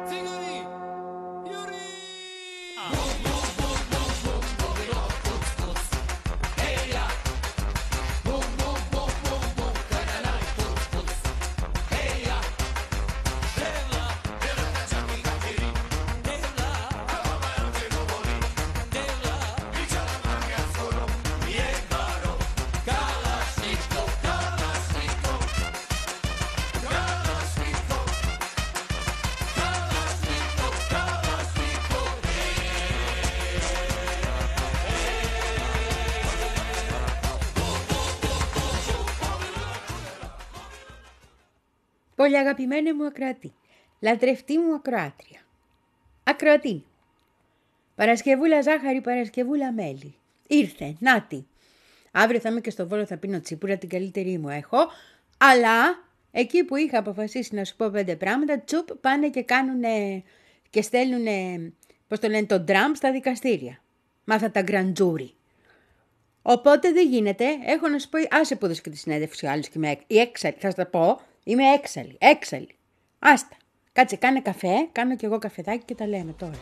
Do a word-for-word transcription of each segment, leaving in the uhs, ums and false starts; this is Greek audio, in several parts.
Πολύ αγαπημένη μου ακροατή, λατρευτή μου ακροάτρια, ακροατή, Παρασκευούλα ζάχαρη, Παρασκευούλα μέλι, ήρθε, νάτι. Αύριο θα είμαι και στο Βόλο, θα πίνω τσίπουρα, την καλύτερη μου έχω, αλλά εκεί που είχα αποφασίσει να σου πω πέντε πράγματα, τσουπ, πάνε και κάνουνε και στέλνουνε, πώς το λένε, τον Τραμπ στα δικαστήρια. Μάθα τα γκραντζούρι. Οπότε δεν γίνεται, έχω να σου πω, άσε που έδωσε και τη συνέντευξη ο άλλος και είμαι έξαλλη, θα σου τα πω, είμαι έξαλλη, έξαλλη. Άστα, κάτσε, κάνε καφέ, κάνω κι εγώ καφεδάκι και τα λέμε τώρα.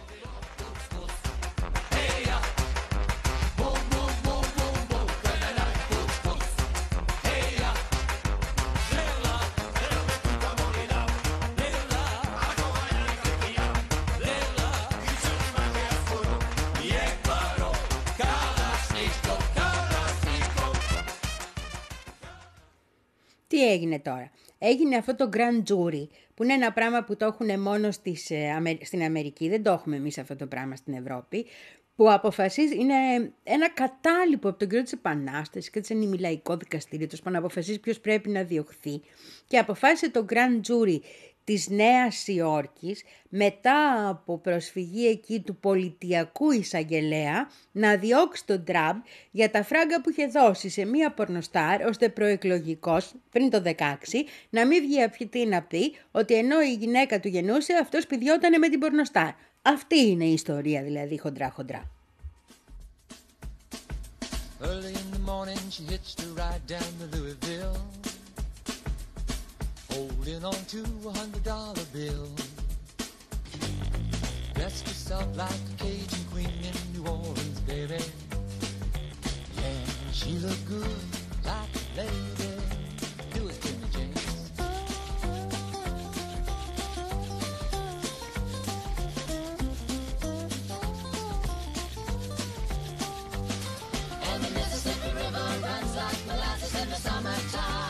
Τι έγινε τώρα? Έγινε αυτό το grand jury, που είναι ένα πράγμα που το έχουν μόνο στις, στην Αμερική, δεν το έχουμε εμείς αυτό το πράγμα στην Ευρώπη, που αποφασίζει, είναι ένα κατάλοιπο από τον καιρό της Επανάστασης και της ενημιλαϊκό δικαστήριο, τόσο να αποφασίσει ποιος πρέπει να διωχθεί, και αποφάσισε το grand jury της Νέας Υόρκης, μετά από προσφυγή εκεί του πολιτιακού εισαγγελέα, να διώξει τον Τραμπ για τα φράγκα που είχε δώσει σε μία πορνοστάρ, ώστε προεκλογικός, πριν το δεκαέξι, να μην βγει αυτή να πει ότι ενώ η γυναίκα του γεννούσε, αυτός πηδιότανε με την πορνοστάρ. Αυτή είναι η ιστορία δηλαδή, χοντρά χοντρά. Early in the morning she hitched a ride down to Louisville, holding on to a hundred dollar bill. Dressed herself like a Cajun queen in New Orleans, baby. Yeah, she looked good like a lady. Do it, Jimmy James. And the Mississippi River runs like molasses in the summertime.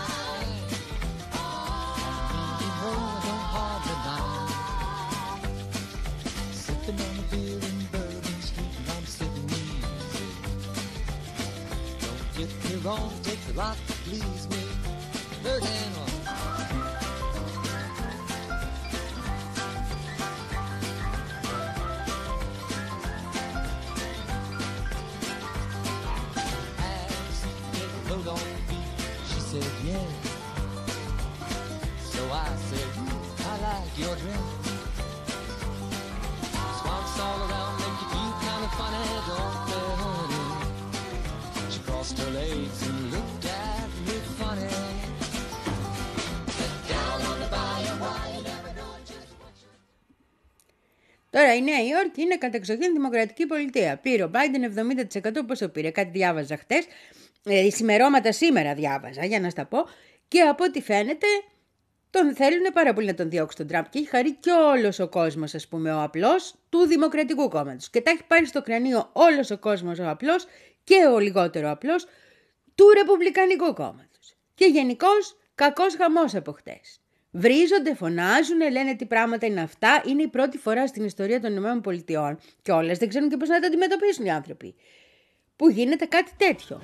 Wrong, takes a lot to please me. Third hand on. Asked, get a load on your feet. She said, yeah. So I said, I like your dress. Swamps all around make you feel kind of funny, don't they, honey? Crossed her legs and looked at me funny. Down on the bayou, why you never know just what you... Τώρα η Νέα Υόρκη είναι κατεξοχήν δημοκρατική πολιτεία. Πήρε ο Biden εβδομήντα τοις εκατό, πόσο πήρε, κάτι διάβαζα χτες, ε, σημερώματα σήμερα διάβαζα, για να στα πω, και από ό,τι φαίνεται τον θέλουν πάρα πολύ να τον διώξει τον Τραμπ και έχει χαρεί και όλος ο κόσμος, ας πούμε, ο απλός του Δημοκρατικού Κόμματος. Και τα έχει πάρει στο κρανίο όλος ο κόσμος ο απλός και ο λιγότερο απλός του Ρεπουμπλικανικού Κόμματος. Και γενικώς κακός χαμός από χτες. Βρίζονται, φωνάζουν, λένε τι πράγματα είναι αυτά. Είναι η πρώτη φορά στην ιστορία των ΗΠΑ και όλες δεν ξέρουν και πώς να τα αντιμετωπίσουν οι άνθρωποι, που γίνεται κάτι τέτοιο.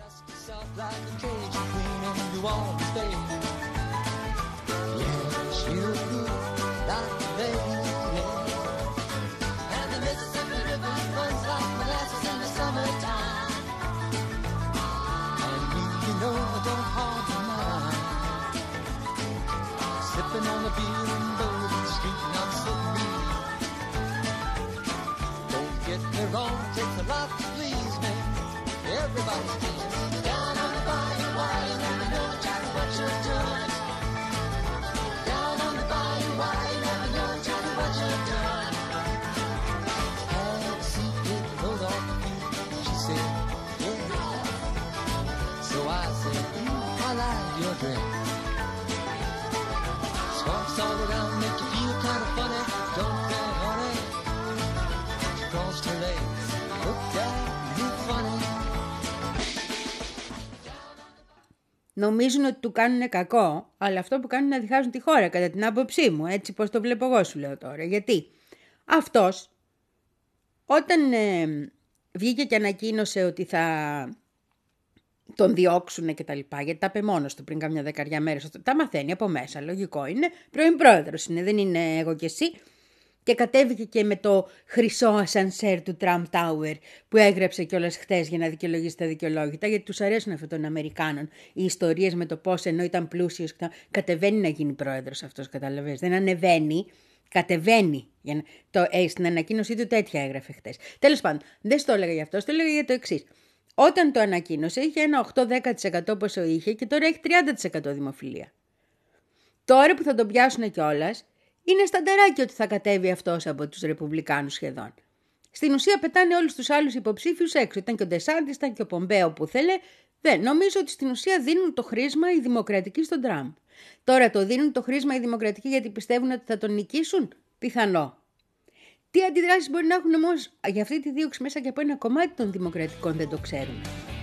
On the beer in Bourbon Street, and I'm sitting here. Don't get me wrong, takes a lot to please me. Everybody's pleased. Down on the bayou, why you never know just what you're doing. νομίζουν ότι του κάνουν κακό, αλλά αυτό που κάνουν είναι να διχάζουν τη χώρα, κατά την άποψή μου, έτσι πως το βλέπω εγώ σου λέω τώρα. Γιατί αυτός, όταν ε, βγήκε και ανακοίνωσε ότι θα τον διώξουν και τα λοιπά, γιατί τα είπε μόνος του πριν καμιά δεκαριά μέρες, τα μαθαίνει από μέσα, λογικό είναι, πρώην πρόεδρος είναι, δεν είναι εγώ και εσύ. Και κατέβηκε και με το χρυσό ασανσέρ του Trump Tower που έγραψε κιόλας χτες για να δικαιολογήσει τα δικαιολόγητα, γιατί τους αρέσουν αυτών των Αμερικάνων οι ιστορίες με το πώς ενώ ήταν πλούσιος κατεβαίνει να γίνει πρόεδρος αυτός, καταλαβαίνεις. Δεν ανεβαίνει, κατεβαίνει. Για να... το, ε, στην ανακοίνωσή του τέτοια έγραφε χτες. Τέλος πάντων, δεν στο έλεγα γι' αυτό, στο έλεγα για το εξής. Όταν το ανακοίνωσε είχε ένα οκτώ με δέκα τοις εκατό πόσο είχε και τώρα έχει τριάντα τοις εκατό δημοφιλία. Τώρα που θα τον πιάσουν κιόλας, είναι στανταράκι ότι θα κατέβει αυτός από τους Ρεπουμπλικάνους σχεδόν. Στην ουσία πετάνε όλους τους άλλους υποψήφιους έξω. Ήταν και ο Ντεσάντης, ήταν και ο Πομπέο που θέλε. Δεν, νομίζω ότι στην ουσία δίνουν το χρήσμα οι δημοκρατικοί στον Τραμπ. Τώρα το δίνουν το χρήσμα οι δημοκρατικοί γιατί πιστεύουν ότι θα τον νικήσουν. Πιθανό. Τι αντιδράσεις μπορεί να έχουν όμως για αυτή τη δίωξη μέσα και από ένα κομμάτι των δημοκρατικών δεν το ξέρουμε.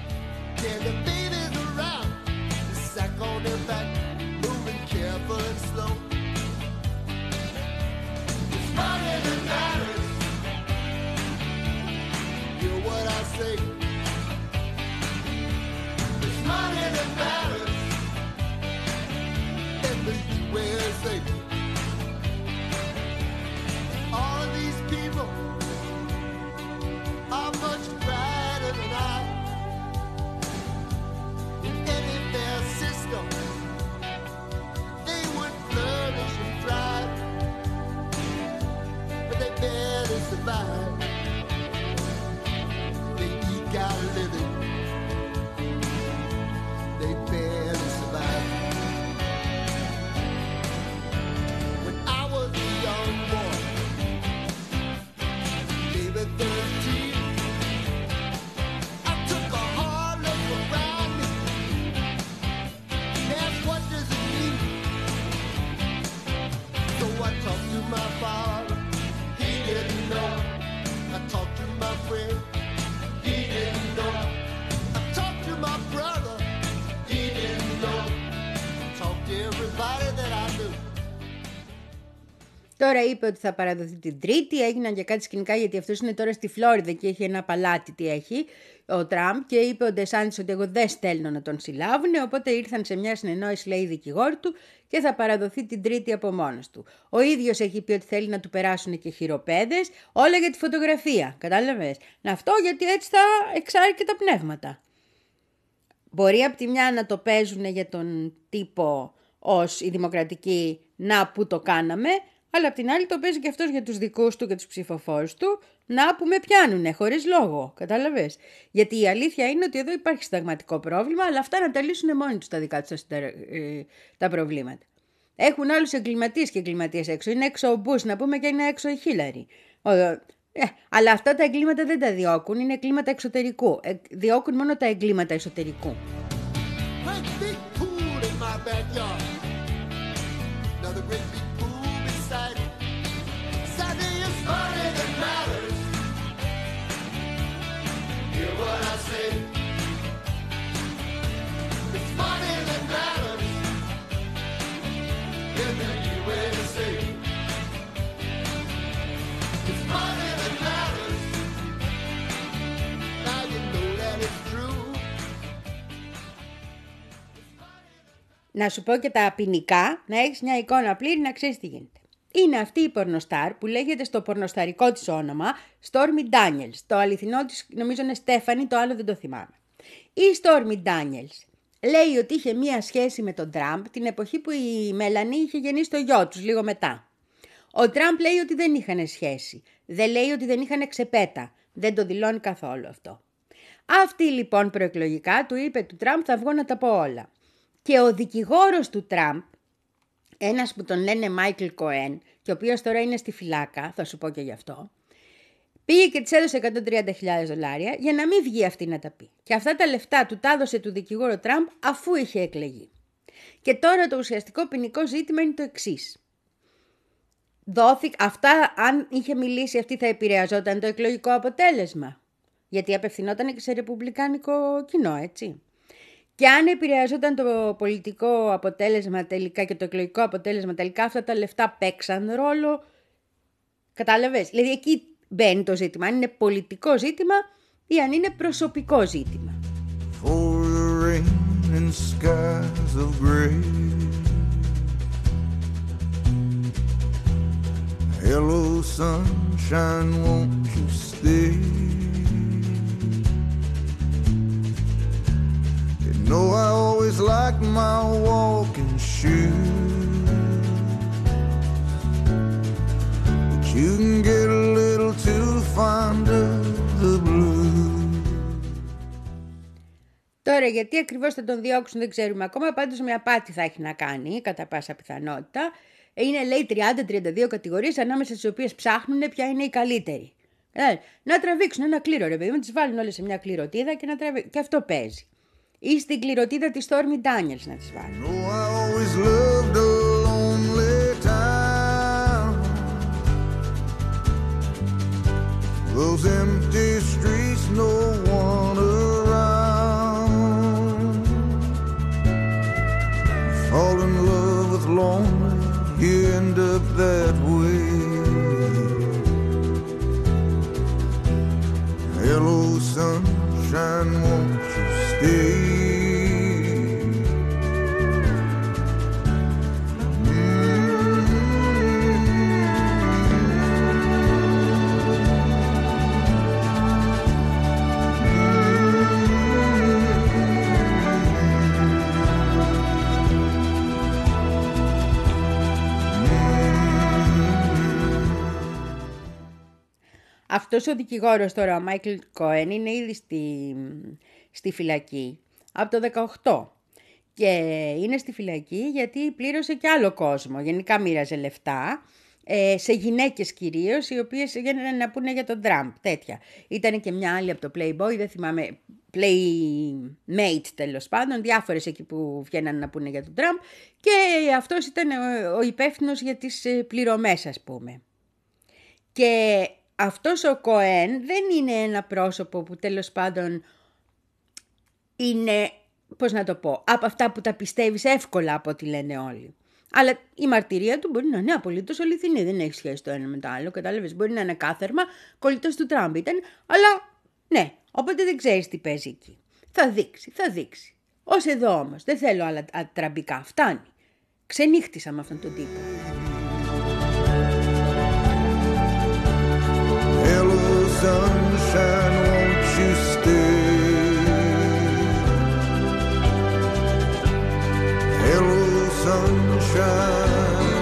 Τώρα είπε ότι θα παραδοθεί την Τρίτη, έγιναν και κάτι σκηνικά γιατί αυτός είναι τώρα στη Φλόριδα και έχει ένα παλάτι, τι έχει ο Τραμπ, και είπε ο Ντεσάντης ότι εγώ δεν στέλνω να τον συλλάβουν, οπότε ήρθαν σε μια συνεννόηση, λέει, δικηγόρου του και θα παραδοθεί την Τρίτη από μόνος του. Ο ίδιος έχει πει ότι θέλει να του περάσουν και χειροπέδες, όλα για τη φωτογραφία, κατάλαβες. Να αυτό γιατί έτσι θα εξάρει και τα πνεύματα. Μπορεί από τη μια να το παίζουν για τον τύπο ως οι δημοκρατικοί, να που το κάναμε, αλλά απ' την άλλη το παίζει και αυτός για τους δικούς του και τους ψηφοφόρους του, να που με πιάνουνε χωρίς λόγο, κατάλαβες. Γιατί η αλήθεια είναι ότι εδώ υπάρχει συνταγματικό πρόβλημα, αλλά αυτά να τα λύσουν μόνοι τους τα δικά τους τα, ε, τα προβλήματα. Έχουν άλλους εγκληματίες και εγκληματίες έξω. Είναι έξω ο Μπούς, να πούμε, και είναι έξω η Χίλαρη. Ε, αλλά αυτά τα εγκλήματα δεν τα διώκουν, είναι εγκλήματα εξωτερικού. Ε, διώκουν μόνο τα εγκλήματα εσωτερικού. Να σου πω και τα ποινικά, να έχεις μια εικόνα πλήρη, να ξέρεις τι γίνεται. Είναι αυτή η πορνοστάρ που λέγεται στο πορνοσταρικό της όνομα Stormy Daniels. Το αληθινό της νομίζω είναι Στέφανη, το άλλο δεν το θυμάμαι. Η Stormy Daniels λέει ότι είχε μία σχέση με τον Τραμπ την εποχή που η Μέλανη είχε γεννήσει το γιο τους, λίγο μετά. Ο Τραμπ λέει ότι δεν είχαν σχέση. Δεν λέει ότι δεν είχαν ξεπέτα. Δεν το δηλώνει καθόλου αυτό. Αυτή λοιπόν προεκλογικά του είπε του Τραμπ θα βγω να τα πω όλα. Και ο δικηγόρος του Τραμπ, ένας που τον λένε Μάικλ Κοέν και ο οποίος τώρα είναι στη φυλάκα, θα σου πω και γι' αυτό, πήγε και της έδωσε εκατόν τριάντα χιλιάδες δολάρια για να μην βγει αυτή να τα πει. Και αυτά τα λεφτά του τα έδωσε του δικηγόρου Τραμπ αφού είχε εκλεγεί. Και τώρα το ουσιαστικό ποινικό ζήτημα είναι το εξής. Δόθηκε, αυτά αν είχε μιλήσει αυτή θα επηρεαζόταν το εκλογικό αποτέλεσμα. Γιατί απευθυνόταν και σε ρεπουμπλικάνικο κοινό, έτσι. Και αν επηρεαζόταν το πολιτικό αποτέλεσμα τελικά και το εκλογικό αποτέλεσμα τελικά, αυτά τα λεφτά παίξαν ρόλο. Κατάλαβες? Δηλαδή εκεί μπαίνει το ζήτημα, αν είναι πολιτικό ζήτημα ή αν είναι προσωπικό ζήτημα. For the rain and skies of gray. Hello sunshine, won't you stay? You know I always like my walking shoes, but you can get a little too fond of the blues. Τώρα γιατί ακριβώς θα τον διώξουν δεν ξέρουμε ακόμα, πάντως με απάτη θα έχει να κάνει κατά πάσα πιθανότητα. Είναι λέει τριάντα με τριάντα δύο κατηγορίες ανάμεσα στις οποίες ψάχνουν ποια είναι η καλύτερη. Ε, να τραβήξουν ένα κλήρο ρε παιδί μου, τις βάλουν όλες σε μια κληροτίδα και να τραβήξουν. Και αυτό παίζει. Ή στην κληροτίδα της Stormy Daniels να τις βάλουν. No, I always loved a lonely town. Those empty streets, no one around. Fall in love with lonely, you end up that way. Hello sunshine, won't you stay? Αυτός ο δικηγόρος τώρα, ο Μάικλ Κόεν, είναι ήδη στη, στη φυλακή από το δεκαοκτώ. Και είναι στη φυλακή γιατί πλήρωσε και άλλο κόσμο. Γενικά μοίραζε λεφτά, ε, σε γυναίκες κυρίως, οι οποίες γίνανε να πούνε για τον Τραμπ, τέτοια. Ήταν και μια άλλη από το Playboy, δεν θυμάμαι, Playmate τέλος πάντων, διάφορες εκεί που βγαίνανε να πούνε για τον Τραμπ. Και αυτός ήταν ο, ο υπεύθυνος για τις πληρωμές, ας πούμε. Και αυτός ο Κοέν δεν είναι ένα πρόσωπο που τέλος πάντων είναι, πώς να το πω, από αυτά που τα πιστεύεις εύκολα από ό,τι λένε όλοι. Αλλά η μαρτυρία του μπορεί να είναι απολύτως αληθινή, δεν έχει σχέση το ένα με το άλλο, κατάλαβες, μπορεί να είναι κάθαρμα, κολλητός του Τραμπ ήταν, αλλά ναι, οπότε δεν ξέρεις τι παίζει εκεί. Θα δείξει, θα δείξει. Ως εδώ όμως, δεν θέλω άλλα τραμπικά, φτάνει. Ξενύχτησα με αυτόν τον τύπο. Sunshine, won't you stay? Hello, sunshine.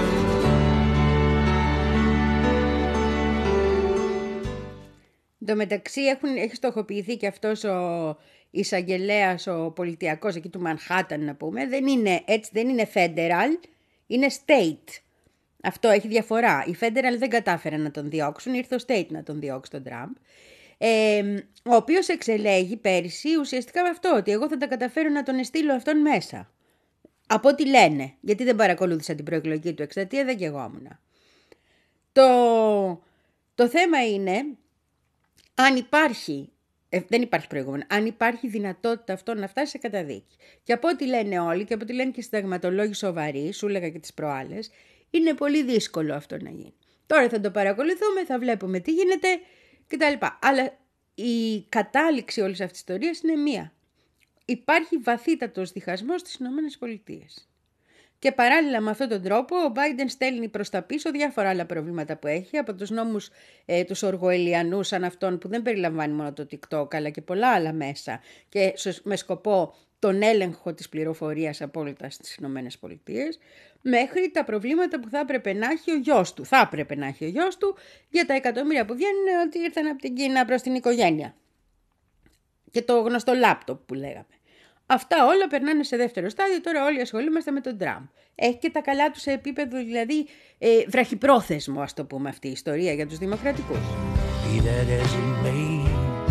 Εν τω μεταξύ έχουν, έχει στοχοποιηθεί και αυτός ο εισαγγελέας, ο πολιτιακός εκεί του Μανχάταν να πούμε, δεν είναι, έτσι δεν είναι federal, είναι state. Αυτό έχει διαφορά. Οι Federal δεν κατάφεραν να τον διώξουν, ήρθε ο State να τον διώξει τον Τραμπ. Ε, ο οποίος εξελέγει πέρυσι ουσιαστικά με αυτό, ότι εγώ θα τα καταφέρω να τον εστείλω αυτόν μέσα. Από ό,τι λένε, γιατί δεν παρακολούθησα την προεκλογική του εκστρατεία, δεν και εγώ ήμουνα. Το, το θέμα είναι, αν υπάρχει, ε, δεν υπάρχει προηγούμενο, αν υπάρχει δυνατότητα αυτό να φτάσει σε καταδίκη. Και από ό,τι λένε όλοι και από ό,τι λένε και συνταγματολόγοι σοβαροί, σου έλεγα και τις προάλλες, είναι πολύ δύσκολο αυτό να γίνει. Τώρα θα το παρακολουθούμε, θα βλέπουμε τι γίνεται κτλ. Αλλά η κατάληξη όλης αυτής της ιστορίας είναι μία. Υπάρχει βαθύτατος διχασμός στις ΗΠΑ. Και παράλληλα με αυτόν τον τρόπο ο Biden στέλνει προς τα πίσω διάφορα άλλα προβλήματα που έχει, από τους νόμους ε, τους οργοελιανούς σαν αυτόν που δεν περιλαμβάνει μόνο το TikTok αλλά και πολλά άλλα μέσα και με σκοπό τον έλεγχο της πληροφορίας απόλυτα στις ΗΠΑ, μέχρι τα προβλήματα που θα έπρεπε να έχει ο γιος του. Θα έπρεπε να έχει ο γιος του για τα εκατομμύρια που βγαίνουν ότι ήρθαν από την Κίνα προς την οικογένεια. Και το γνωστό λάπτοπ που λέγαμε. Αυτά όλα περνάνε σε δεύτερο στάδιο, τώρα όλοι ασχολούμαστε με τον Τραμπ. Έχει και τα καλά του σε επίπεδο δηλαδή ε, βραχυπρόθεσμο, ας το πούμε, αυτή η ιστορία για τους δημοκρατικούς. Be that as it may,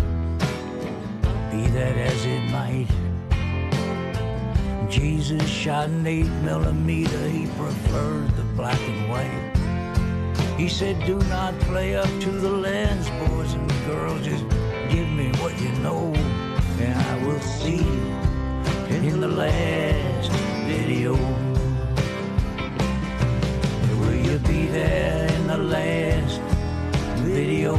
be that as it might, Jesus shot an eight millimeter, he preferred the black and white. He said, do not play up to the lens, boys and girls, just give me what you know, and I will see in the last video? Will you be there in the last video?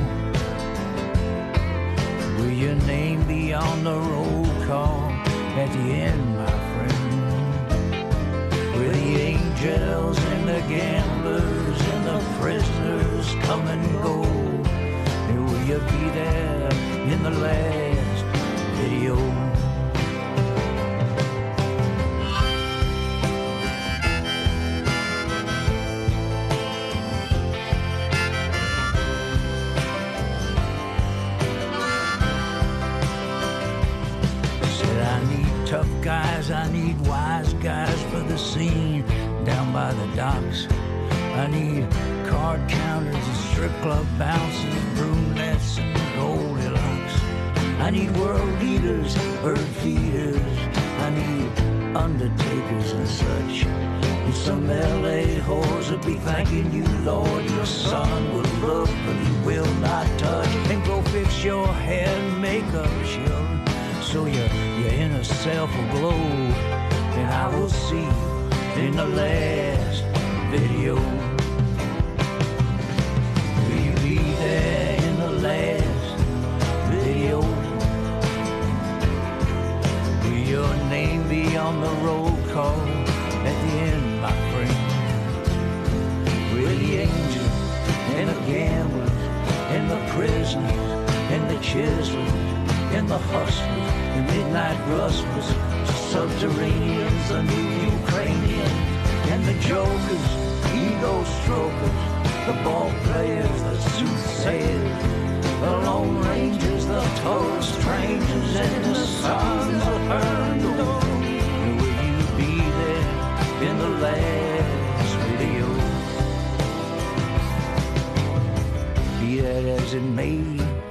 Will your name be on the roll call at the end, my friend? Will the angels and the gamblers and the prisoners come and go? And will you be there in the last video? Tough guys, I need wise guys for the scene down by the docks. I need card counters and strip club bouncers, brunettes and Goldilocks. I need world leaders, bird feeders. I need undertakers and such. And some L A whores will be thanking you, Lord. Your son will look, but he will not touch. And go fix your hair and makeup, children, so your, your inner self will glow. And I will see you in the last video. Will you be there in the last video? Will your name be on the roll call at the end, my friend? Will the angels and the gamblers and the prisoners and the chiselers and the hustlers, the midnight rustlers, subterraneans, the new Ukrainians, and the jokers, ego strokers, the ball players, the soothsayers, the lone rangers, the total strangers, and the sons of Herndon. And will you be there in the last video? Be that as it may,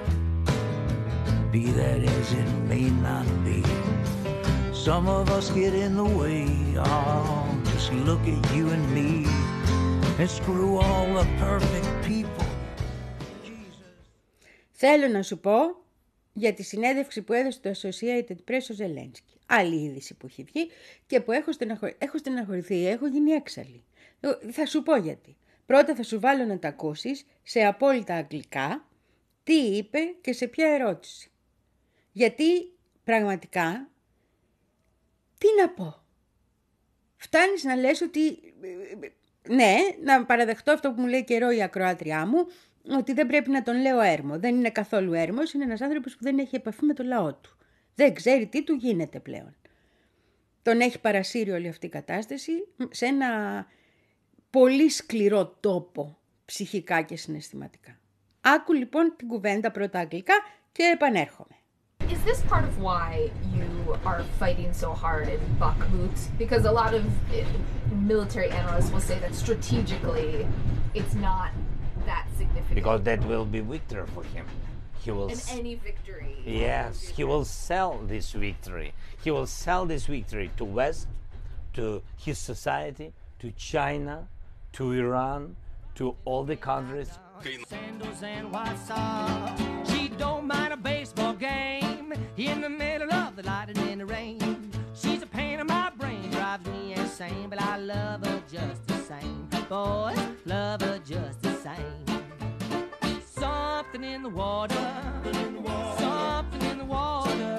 be that as it may not be. Some of us get in the way. Oh, just look at you and me and screw all the perfect people. Jesus. Θέλω να σου πω για τη συνέντευξη που έδωσε το Associated Press ο Ζελένσκι. Άλλη είδηση που έχει βγει και που έχω, στεναχω... έχω στεναχωρηθεί, έχω γίνει έξαλλη. Θα σου πω γιατί. Πρώτα θα σου βάλω να τα ακούσεις σε απόλυτα αγγλικά τι είπε και σε ποια ερώτηση. Γιατί πραγματικά, τι να πω. Φτάνεις να λες ότι, ναι, να παραδεχτώ αυτό που μου λέει καιρό η ακροάτριά μου, ότι δεν πρέπει να τον λέω έρμο. Δεν είναι καθόλου έρμος, είναι ένας άνθρωπος που δεν έχει επαφή με το λαό του. Δεν ξέρει τι του γίνεται πλέον. Τον έχει παρασύρει όλη αυτή η κατάσταση σε ένα πολύ σκληρό τόπο ψυχικά και συναισθηματικά. Άκου λοιπόν την κουβέντα πρώτα αγγλικά και επανέρχομαι. Is this part of why you are fighting so hard in Bakhmut? Because a lot of military analysts will say that strategically it's not that significant. Because that will be victory for him. He will. And any victory. Yes, he will sell this victory. He will sell this victory to West, to his society, to China, to Iran, to all the countries. Sandals and white socks. She don't mind a baseball game in the middle of the light and in the rain. She's a pain in my brain, drives me insane, but I love her just the same. Boys, love her just the same. Something in the water, something in the water.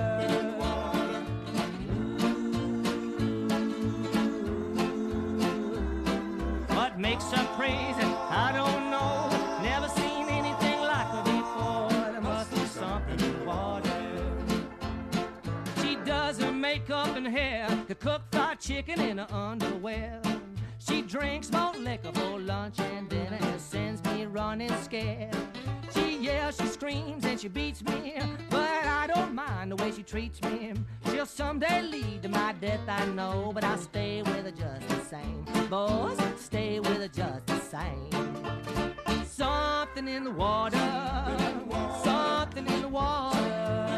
What makes her crazy? I don't know. Never seen anything like her before. There must be something in the water. She does her makeup and hair, could cook fried chicken in her underwear. She drinks more liquor for lunch and dinner and sends me running scared. She yells, she screams, and she beats me, but I don't mind the way she treats me. She'll someday lead to my death, I know, but I'll stay with her just the same. Boys, stay with her just the same. Something in the water, something in the water.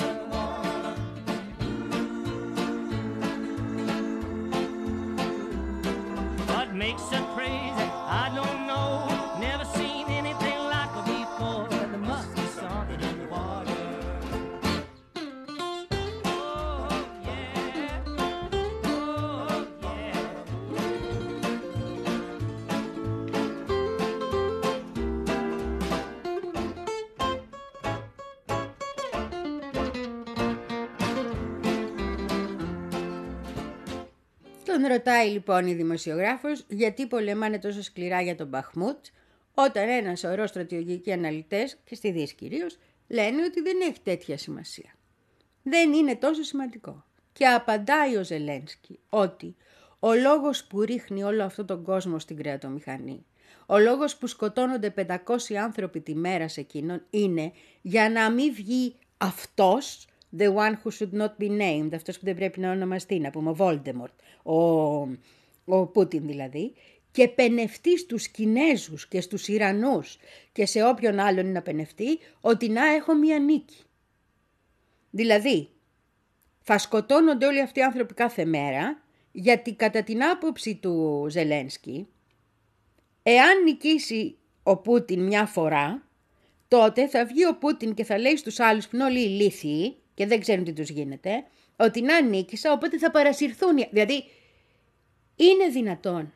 What makes her crazy? I don't know. Never seen anything like her before. There must be something in the water. Oh, yeah. Τον ρωτάει λοιπόν η δημοσιογράφος γιατί πολεμάνε τόσο σκληρά για τον Μπαχμούτ, όταν ένα σωρό στρατιωτικοί αναλυτές, και στη Δύση κυρίως, λένε ότι δεν έχει τέτοια σημασία. Δεν είναι τόσο σημαντικό. Και απαντάει ο Ζελένσκι ότι ο λόγος που ρίχνει όλο αυτόν τον κόσμο στην κρεατομηχανή, ο λόγος που σκοτώνονται πεντακόσιοι άνθρωποι τη μέρα σε εκείνον, είναι για να μην βγει αυτός, the one who should not be named, αυτός που δεν πρέπει να ονομαστεί, να πούμε ο Voldemort, ο, ο Πούτιν δηλαδή, και πενευτεί στους Κινέζους και στους Ιρανούς και σε όποιον άλλον να πενευτεί, ότι να έχω μία νίκη. Δηλαδή, θα σκοτώνονται όλοι αυτοί οι άνθρωποι κάθε μέρα, γιατί κατά την άποψη του Ζελένσκι, εάν νικήσει ο Πούτιν μια φορά, τότε θα βγει ο Πούτιν και θα λέει στους άλλους που είναι όλοι ηλίθιοι και δεν ξέρουν τι τους γίνεται, ότι να νίκησα, οπότε θα παρασυρθούν. Δηλαδή, είναι δυνατόν,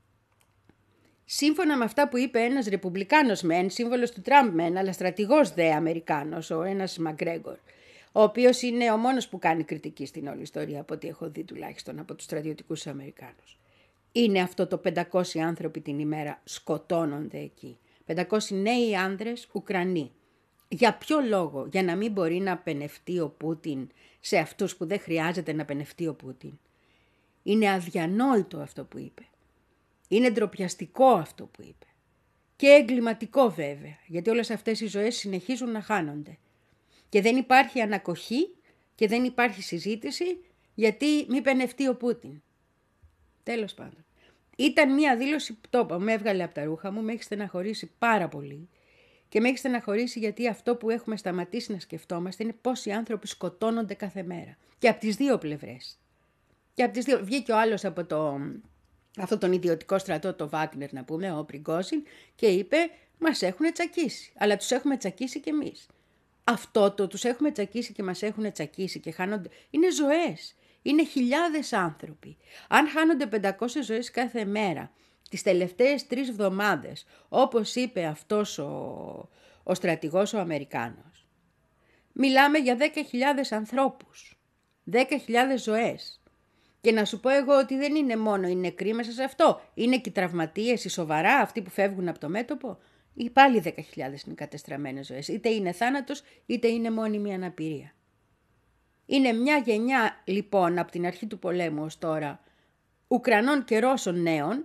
σύμφωνα με αυτά που είπε ένας Ρεπουμπλικάνος μεν, σύμβολος του Τραμπ μεν, αλλά στρατηγός δε Αμερικάνος, ο ένας Μακγκρέγκορ, ο οποίος είναι ο μόνος που κάνει κριτική στην όλη ιστορία, από ό,τι έχω δει τουλάχιστον από τους στρατιωτικούς Αμερικάνους. Είναι αυτό το πεντακόσιοι άνθρωποι την ημέρα σκοτώνονται εκεί. πεντακόσιοι νέοι άνδρες Ουκρανοί. Για ποιο λόγο? Για να μην μπορεί να πενευτεί ο Πούτιν σε αυτούς που δεν χρειάζεται να πενευτεί ο Πούτιν. Είναι αδιανόητο αυτό που είπε. Είναι ντροπιαστικό αυτό που είπε. Και εγκληματικό βέβαια, γιατί όλες αυτές οι ζωές συνεχίζουν να χάνονται. Και δεν υπάρχει ανακοχή και δεν υπάρχει συζήτηση γιατί μη πενευτεί ο Πούτιν. Τέλος πάντων. Ήταν μια δήλωση που το είπα, με έβγαλε από τα ρούχα μου, με έχει στεναχωρήσει πάρα πολύ. Και με έχει στεναχωρήσει γιατί αυτό που έχουμε σταματήσει να σκεφτόμαστε είναι πόσοι άνθρωποι σκοτώνονται κάθε μέρα. Και από τις δύο πλευρές. Και από τις δύο. Βγήκε ο άλλος από το, αυτό τον ιδιωτικό στρατό, το Βάγνερ να πούμε, ο Πριγκόζιν, και είπε μας έχουν τσακίσει. Αλλά τους έχουμε τσακίσει κι εμείς. Αυτό το τους έχουμε τσακίσει και μας έχουν τσακίσει και χάνονται. Είναι ζωές. Είναι χιλιάδες άνθρωποι. Αν χάνονται πεντακόσιες ζωές κάθε μέρα, τις τελευταίες τρεις εβδομάδες, όπως είπε αυτός ο, ο στρατηγός ο Αμερικάνος, μιλάμε για δέκα χιλιάδες ανθρώπους. δέκα χιλιάδες ζωές. Και να σου πω εγώ ότι δεν είναι μόνο οι νεκροί μέσα σε αυτό. Είναι και οι τραυματίες, οι σοβαρά, αυτοί που φεύγουν από το μέτωπο. Ή πάλι δέκα χιλιάδες είναι κατεστραμμένες ζωές. Είτε είναι θάνατος, είτε είναι μόνιμη αναπηρία. Είναι μια γενιά λοιπόν από την αρχή του πολέμου ως τώρα Ουκρανών και Ρώσων νέων,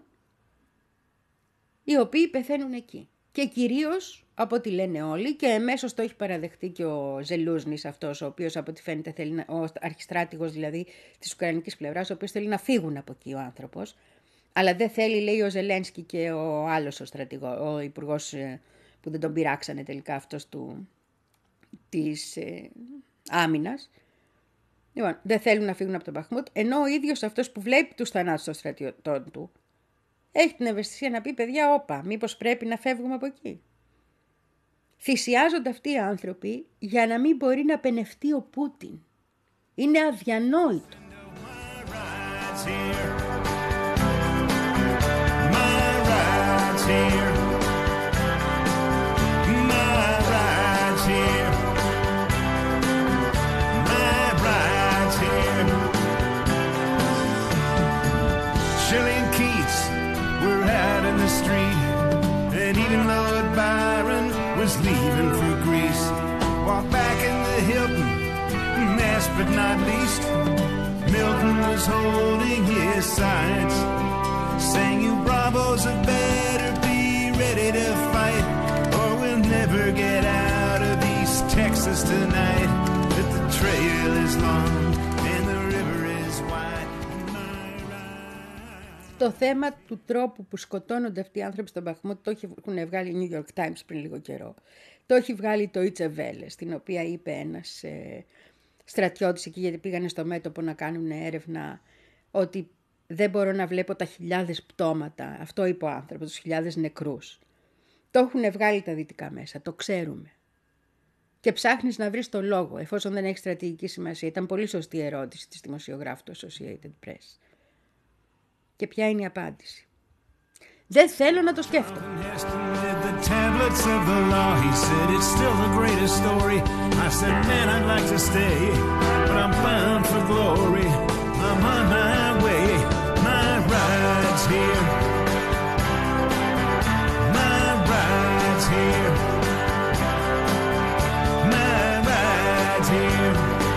οι οποίοι πεθαίνουν εκεί. Και κυρίως, από ό,τι λένε όλοι, και εμέσως το έχει παραδεχτεί και ο Ζελούζνης αυτός, ο οποίος από ό,τι φαίνεται θέλει να, ο αρχιστράτηγος δηλαδή της Ουκρανικής πλευράς, ο οποίος θέλει να φύγουν από εκεί ο άνθρωπος, αλλά δεν θέλει, λέει ο Ζελένσκι και ο άλλος ο στρατηγός, ο υπουργός που δεν τον πειράξανε τελικά αυτός του, της ε, άμυνας. Λοιπόν, δεν θέλουν να φύγουν από τον Μπαχμούτ, ενώ ο ίδιος αυτός που βλέπει τους θανάτους των στρατιωτών του, έχει την ευαισθησία να πει, παιδιά, όπα, μήπως πρέπει να φεύγουμε από εκεί. Θυσιάζονται αυτοί οι άνθρωποι για να μην μπορεί να πενευτεί ο Πούτιν. Είναι αδιανόητο. Leaving for Greece, walked back in the Hilton, last but not least, Milton was holding his sides, saying you bravos had better be ready to fight, or we'll never get out of East Texas tonight, that the trail is long and the river is wide. Το θέμα του τρόπου που σκοτώνονται αυτοί οι άνθρωποι στον Μπαχμούτ το έχουν βγάλει οι New York Times πριν λίγο καιρό. Το έχει βγάλει το Deutsche Welle, στην οποία είπε ένας ε, στρατιώτης εκεί, γιατί πήγανε στο μέτωπο να κάνουν έρευνα, ότι δεν μπορώ να βλέπω τα χιλιάδες πτώματα. Αυτό είπε ο άνθρωπος, τους χιλιάδες νεκρούς. Το έχουν βγάλει τα δυτικά μέσα, το ξέρουμε. Και ψάχνεις να βρεις το λόγο, εφόσον δεν έχει στρατηγική σημασία. Ήταν πολύ σωστή η ερώτηση της δημοσιογράφου του Associated Press. Και ποια είναι η απάντηση? Δεν θέλω να το σκέφτομαι. here. My ride's here. My ride's here.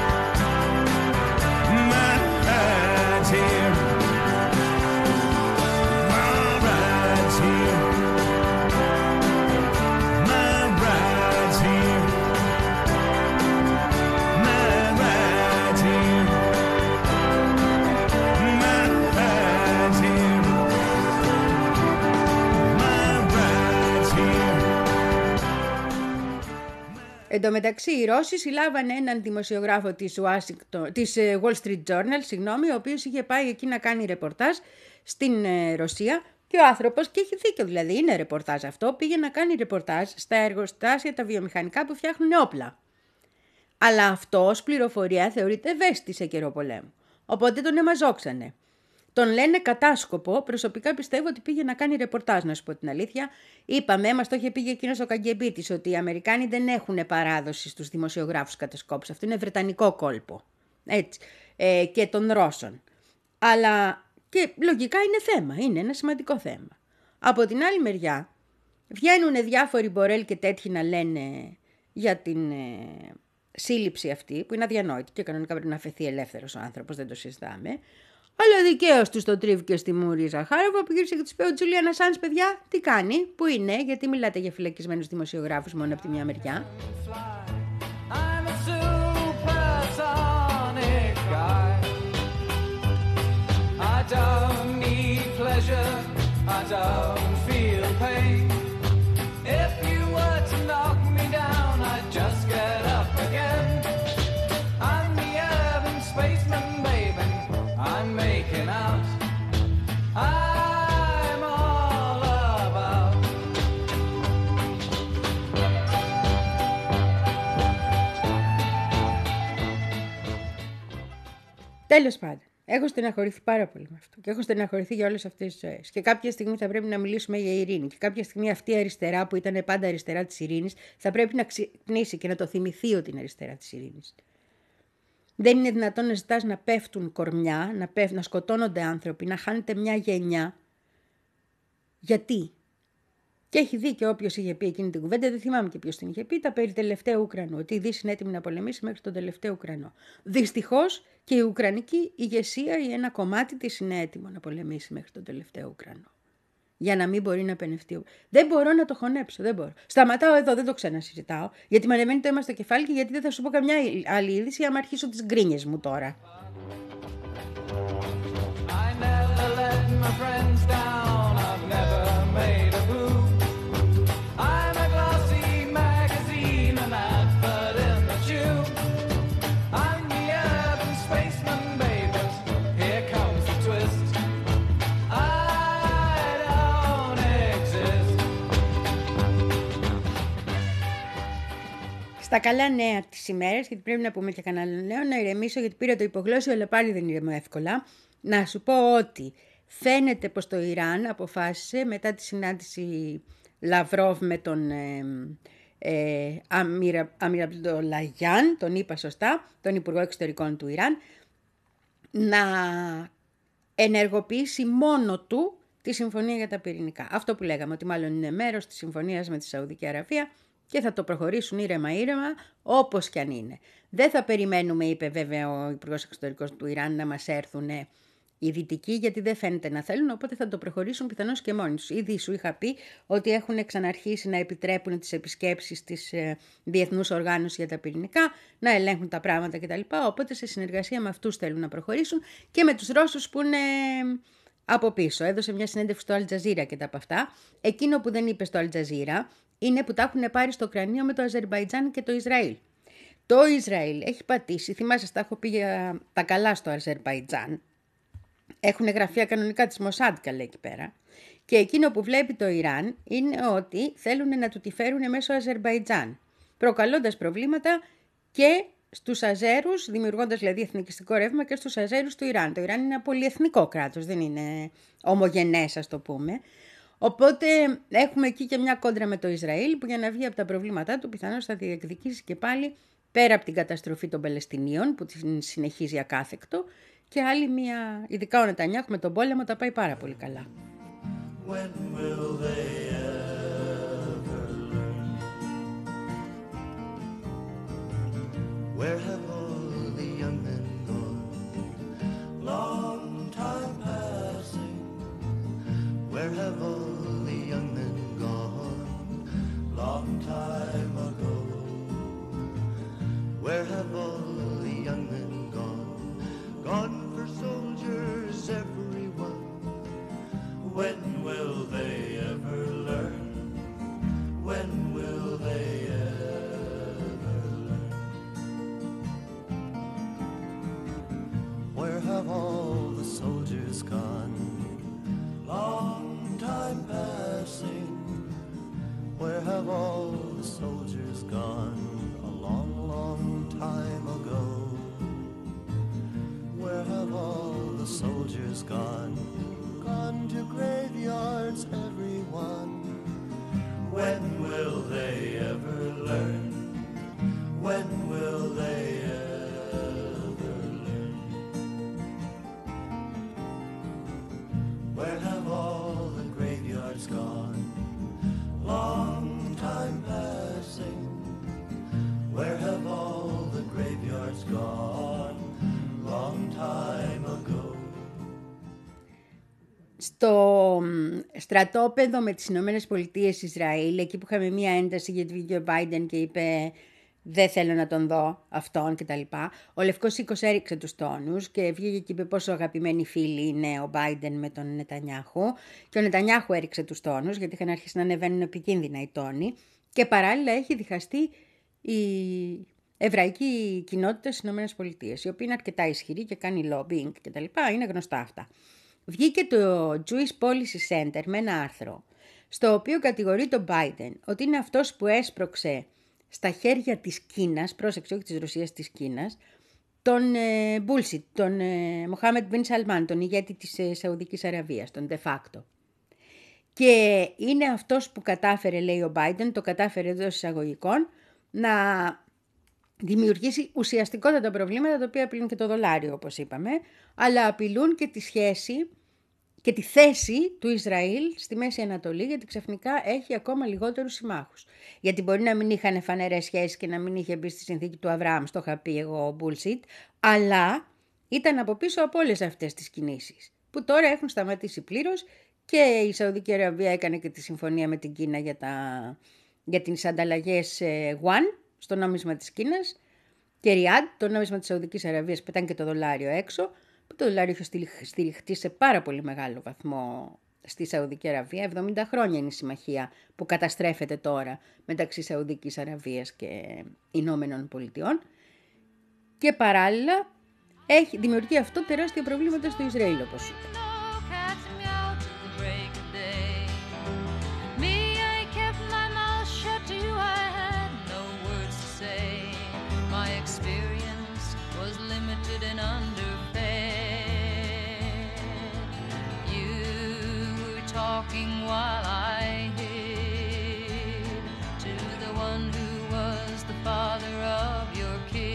My ride's here. My ride's here. My ride's here. My ride's here. My ride's here. My ride's here. Εν τω μεταξύ, οι Ρώσοι συλλάβανε έναν δημοσιογράφο της, Washington, της Wall Street Journal, συγγνώμη, ο οποίος είχε πάει εκεί να κάνει ρεπορτάζ στην ε, Ρωσία και ο άνθρωπος, και έχει δίκιο δηλαδή, είναι ρεπορτάζ αυτό, πήγε να κάνει ρεπορτάζ στα εργοστάσια τα βιομηχανικά που φτιάχνουν όπλα. Αλλά αυτό ως πληροφορία θεωρείται ευαίσθητη σε καιρό πολέμου. Οπότε τον εμαζόξανε. Τον λένε κατάσκοπο. Προσωπικά πιστεύω ότι πήγε να κάνει ρεπορτάζ, να σου πω την αλήθεια. Είπαμε, μας το είχε πει εκείνος ο καγκεμπίτης, ότι οι Αμερικάνοι δεν έχουν παράδοση στους δημοσιογράφους κατασκόπους. Αυτό είναι βρετανικό κόλπο. Έτσι. Ε, και των Ρώσων. Αλλά και λογικά είναι θέμα. Είναι ένα σημαντικό θέμα. Από την άλλη μεριά, βγαίνουν διάφοροι Μπορέλ και τέτοιοι να λένε για την ε, σύλληψη αυτή, που είναι αδιανόητη και κανονικά πρέπει να αφαιθεί ελεύθερος ο άνθρωπος, δεν το συζητάμε. Αλλά δικαίως του στο τρίβει και στη Μούρη Ζαχάροβα που γύρισε και του πει: ο Τζουλίαν Ασάνς, παιδιά, τι κάνει, πού είναι, γιατί μιλάτε για φυλακισμένους δημοσιογράφους μόνο από τη μια μεριά. I'm a supersonic guy. I don't need pleasure. I don't feel pain. If you were to knock me down, I'd just get up again. I'm the urban spaceman, baby. I'm making out. I'm all about. Τέλος πάντων, έχω στεναχωρηθεί πάρα πολύ με αυτό και έχω στεναχωρηθεί για όλες αυτές τις ζωές. Και κάποια στιγμή θα πρέπει να μιλήσουμε για ειρήνη. Και κάποια στιγμή αυτή η αριστερά που ήταν πάντα αριστερά της ειρήνης θα πρέπει να ξυπνήσει και να το θυμηθεί ότι είναι αριστερά της ειρήνης. Δεν είναι δυνατόν να ζητάς να πέφτουν κορμιά, να, πέφ, να σκοτώνονται άνθρωποι, να χάνεται μια γενιά. Γιατί? Και έχει δίκιο όποιος είχε πει εκείνη την κουβέντα, δεν θυμάμαι και ποιος την είχε πει, τα περί τελευταίου Ουκρανού. Ότι η Δύση είναι έτοιμη να πολεμήσει μέχρι τον τελευταίο Ουκρανό. Δυστυχώς και η Ουκρανική ηγεσία ή ένα κομμάτι της είναι έτοιμο να πολεμήσει μέχρι τον τελευταίο Ουκρανό. Για να μην μπορεί να πενευτεί. Δεν μπορώ να το χωνέψω, δεν μπορώ. Σταματάω εδώ, δεν το ξανασυζητάω. Γιατί με ανεβαίνει το αίμα στο κεφάλι και γιατί δεν θα σου πω καμιά άλλη είδηση άμα αρχίσω τις γκρίνιες μου τώρα. I never let my friends down. I've never made a move. I'm a glossy magazine, an advert in the tube. I'm the urban spaceman, babies. Here comes the twist. I don't exist. Στα καλά νέα της ημέρας, γιατί πρέπει να πούμε και κανένα νέο, να ηρεμήσω γιατί πήρα το υπογλώσσιο, αλλά πάλι δεν ηρεμώ εύκολα. Να σου πω ότι φαίνεται πως το Ιράν αποφάσισε μετά τη συνάντηση Λαυρόβ με τον ε, ε, Αμίρ Αμπντολαγιάν, τον είπα σωστά, τον Υπουργό Εξωτερικών του Ιράν, να ενεργοποιήσει μόνο του τη συμφωνία για τα πυρηνικά. Αυτό που λέγαμε, ότι μάλλον είναι μέρος της συμφωνίας με τη Σαουδική Αραβία και θα το προχωρήσουν ήρεμα ήρεμα όπως κι αν είναι. Δεν θα περιμένουμε, είπε βέβαια ο Υπουργός Εξωτερικών του Ιράν, να μας έρθουν οι δυτικοί, γιατί δεν φαίνεται να θέλουν, οπότε θα το προχωρήσουν πιθανώς και μόνοι τους. Ήδη σου είχα πει ότι έχουν ξαναρχίσει να επιτρέπουν τις επισκέψεις της ε, Διεθνούς Οργάνωσης για τα Πυρηνικά, να ελέγχουν τα πράγματα κτλ. Οπότε σε συνεργασία με αυτούς θέλουν να προχωρήσουν και με τους Ρώσους που είναι από πίσω. Έδωσε μια συνέντευξη στο Al Jazeera και τα από αυτά. Εκείνο που δεν είπε στο Al Jazeera είναι που τα έχουν πάρει στο κρανίο με το Αζερμπαϊτζάν και το Ισραήλ. Το Ισραήλ έχει πατήσει, θυμάσαι, τα έχω πει για τα καλά στο Αζερμπαϊτζάν. Έχουν γραφεία κανονικά της Μοσάντ, καλέ εκεί πέρα. Και εκείνο που βλέπει το Ιράν είναι ότι θέλουν να του τη φέρουν μέσω Αζερμπαϊτζάν, προκαλώντας προβλήματα και στους Αζέρους, δημιουργώντας δηλαδή εθνικιστικό ρεύμα και στους Αζέρους του Ιράν. Το Ιράν είναι ένα πολυεθνικό κράτος, δεν είναι ομογενές, ας το πούμε. Οπότε έχουμε εκεί και μια κόντρα με το Ισραήλ που για να βγει από τα προβλήματά του πιθανώς θα διεκδικήσει και πάλι πέρα από την καταστροφή των Παλαιστινίων που την συνεχίζει ακάθεκτο και άλλη μία, ειδικά ο Νετανιάχου με τον πόλεμο τα πάει πάρα πολύ καλά. When will they ever learn? Where have all the young men gone? Long time passing. Where have all the young men gone? Long time ago. Where have all the young men gone? Gone for soldiers, everyone. When will they ever learn? When will they ever learn? Where have all the soldiers gone? Long time passing. Where have all the soldiers gone? A long, long time ago. Where have all the soldiers gone? Gone to graveyards, everyone. When will they ever learn? When will they ever learn? Where have all the graveyards gone? Long time passing. Where have all the graveyards gone? Long time ago. Στο στρατόπεδο με τις Ηνωμένες Πολιτείες Ισραήλ, εκεί που είχαμε μία ένταση γιατί βγήκε ο Biden και είπε δεν θέλω να τον δω αυτόν κτλ. Ο Λευκός Οίκος έριξε τους τόνους και βγήκε και είπε πόσο αγαπημένοι φίλοι είναι ο Biden με τον Νετανιάχου, και ο Νετανιάχου έριξε τους τόνους γιατί είχαν αρχίσει να ανεβαίνουν επικίνδυνα οι τόνοι, και παράλληλα έχει διχαστεί η εβραϊκή κοινότητα στις Ηνωμένες Πολιτείες, η οποία είναι αρκετά ισχυρή και κάνει lobbying κτλ. Είναι γνωστά αυτά. Βγήκε το Jewish Policy Center με ένα άρθρο, στο οποίο κατηγορεί τον Biden ότι είναι αυτός που έσπρωξε στα χέρια της Κίνας, πρόσεξε, όχι της Ρωσίας, της Κίνας, τον ε, bullshit, τον ε, Μοχάμεντ Μπιν Σαλμάν, τον ηγέτη της ε, Σαουδικής Αραβίας, τον de facto. Και είναι αυτός που κατάφερε, λέει ο Biden, το κατάφερε εντός εισαγωγικών, να δημιουργήσει ουσιαστικότατα προβλήματα, τα οποία απειλούν και το δολάριο, όπως είπαμε, αλλά απειλούν και τη σχέση και τη θέση του Ισραήλ στη Μέση Ανατολή, γιατί ξαφνικά έχει ακόμα λιγότερους συμμάχους. Γιατί μπορεί να μην είχαν φανερές σχέσεις και να μην είχε μπει στη συνθήκη του Αβραάμ, στο είχα πει εγώ bullshit, αλλά ήταν από πίσω από όλες αυτές τις κινήσεις, που τώρα έχουν σταματήσει πλήρως, και η Σαουδική Αραβία έκανε και τη συμφωνία με την Κίνα για, τα, για τις ανταλλαγές One στο νόμισμα της Κίνας, και Ριάντ, το νόμισμα της Σαουδικής Αραβίας, πετάνε και το δολάριο έξω, που το δολάριο έχει στηριχτεί σε πάρα πολύ μεγάλο βαθμό στη Σαουδική Αραβία. εβδομήντα χρόνια είναι η συμμαχία που καταστρέφεται τώρα μεταξύ Σαουδικής Αραβίας και Ηνωμένων Πολιτειών. Και παράλληλα έχει δημιουργεί αυτό τεράστια προβλήματα στο Ισραήλ, όπως είπε. Talking while I hid to the one who was the father of your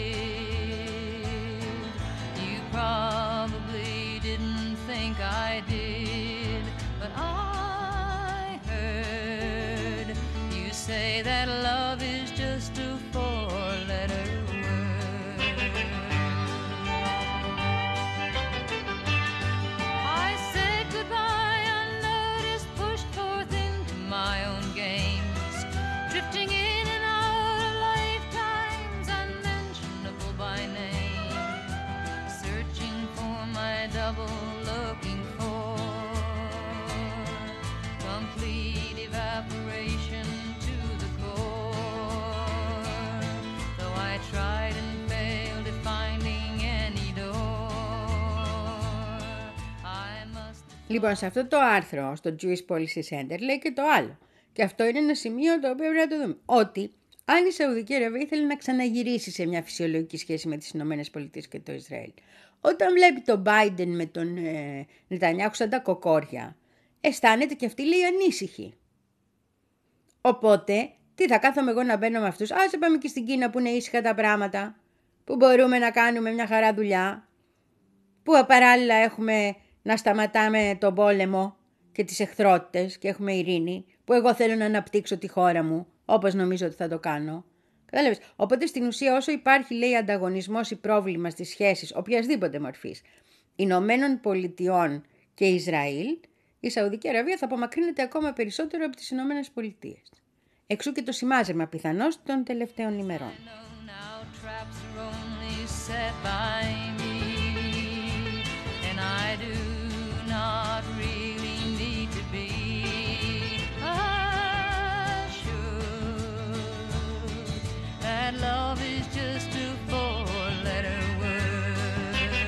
kid. You probably didn't think I did, but I heard you say that love is just a four-letter word. I said goodbye, my own games, drifting in and out of lifetimes unmentionable by name, searching for my double, looking for complete evaporation to the core, though I tried and failed at finding any door. I must. Λοιπόν, σε αυτό το άρθρο, στο Jewish Policy Center, λέει και το άλλο. Και αυτό είναι ένα σημείο το οποίο πρέπει να το δούμε. Ότι αν η Σαουδική Αραβία ήθελε να ξαναγυρίσει σε μια φυσιολογική σχέση με τις Ηνωμένες Πολιτείες και το Ισραήλ, όταν βλέπει τον Biden με τον ε, Νετανιάχου σαν τα κοκόρια, αισθάνεται και αυτή, λέει, ανήσυχη. Οπότε, τι θα κάθομαι εγώ να μπαίνω με αυτούς? Άσε πάμε και στην Κίνα που είναι ήσυχα τα πράγματα, που μπορούμε να κάνουμε μια χαρά δουλειά. που παράλληλα έχουμε να σταματάμε τον πόλεμο και τις εχθρότητες και έχουμε ειρήνη, που εγώ θέλω να αναπτύξω τη χώρα μου, όπως νομίζω ότι θα το κάνω. Κατάλαβες. Οπότε στην ουσία όσο υπάρχει, λέει, ανταγωνισμός ή πρόβλημα στις σχέσεις οποιασδήποτε μορφής Ηνωμένων Πολιτειών και Ισραήλ, η Σαουδική Αραβία θα απομακρύνεται ακόμα περισσότερο από τις Ηνωμένες Πολιτείες. Εξού και το σημάζεμα πιθανώς των τελευταίων ημερών. Love is just a four-letter word.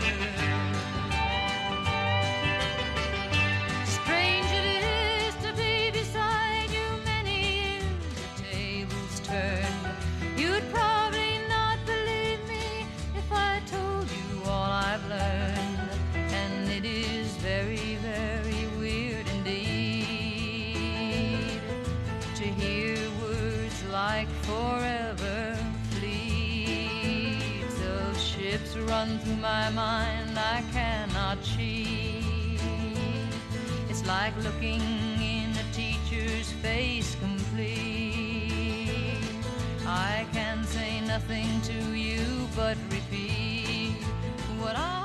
Strange it is to be beside you many years, the tables turned. You'd probably not believe me if I told you all I've learned. And it is very, very weird indeed to hear words like forever run through my mind, I cannot cheat. It's like looking in a teacher's face complete. I can say nothing to you but repeat what I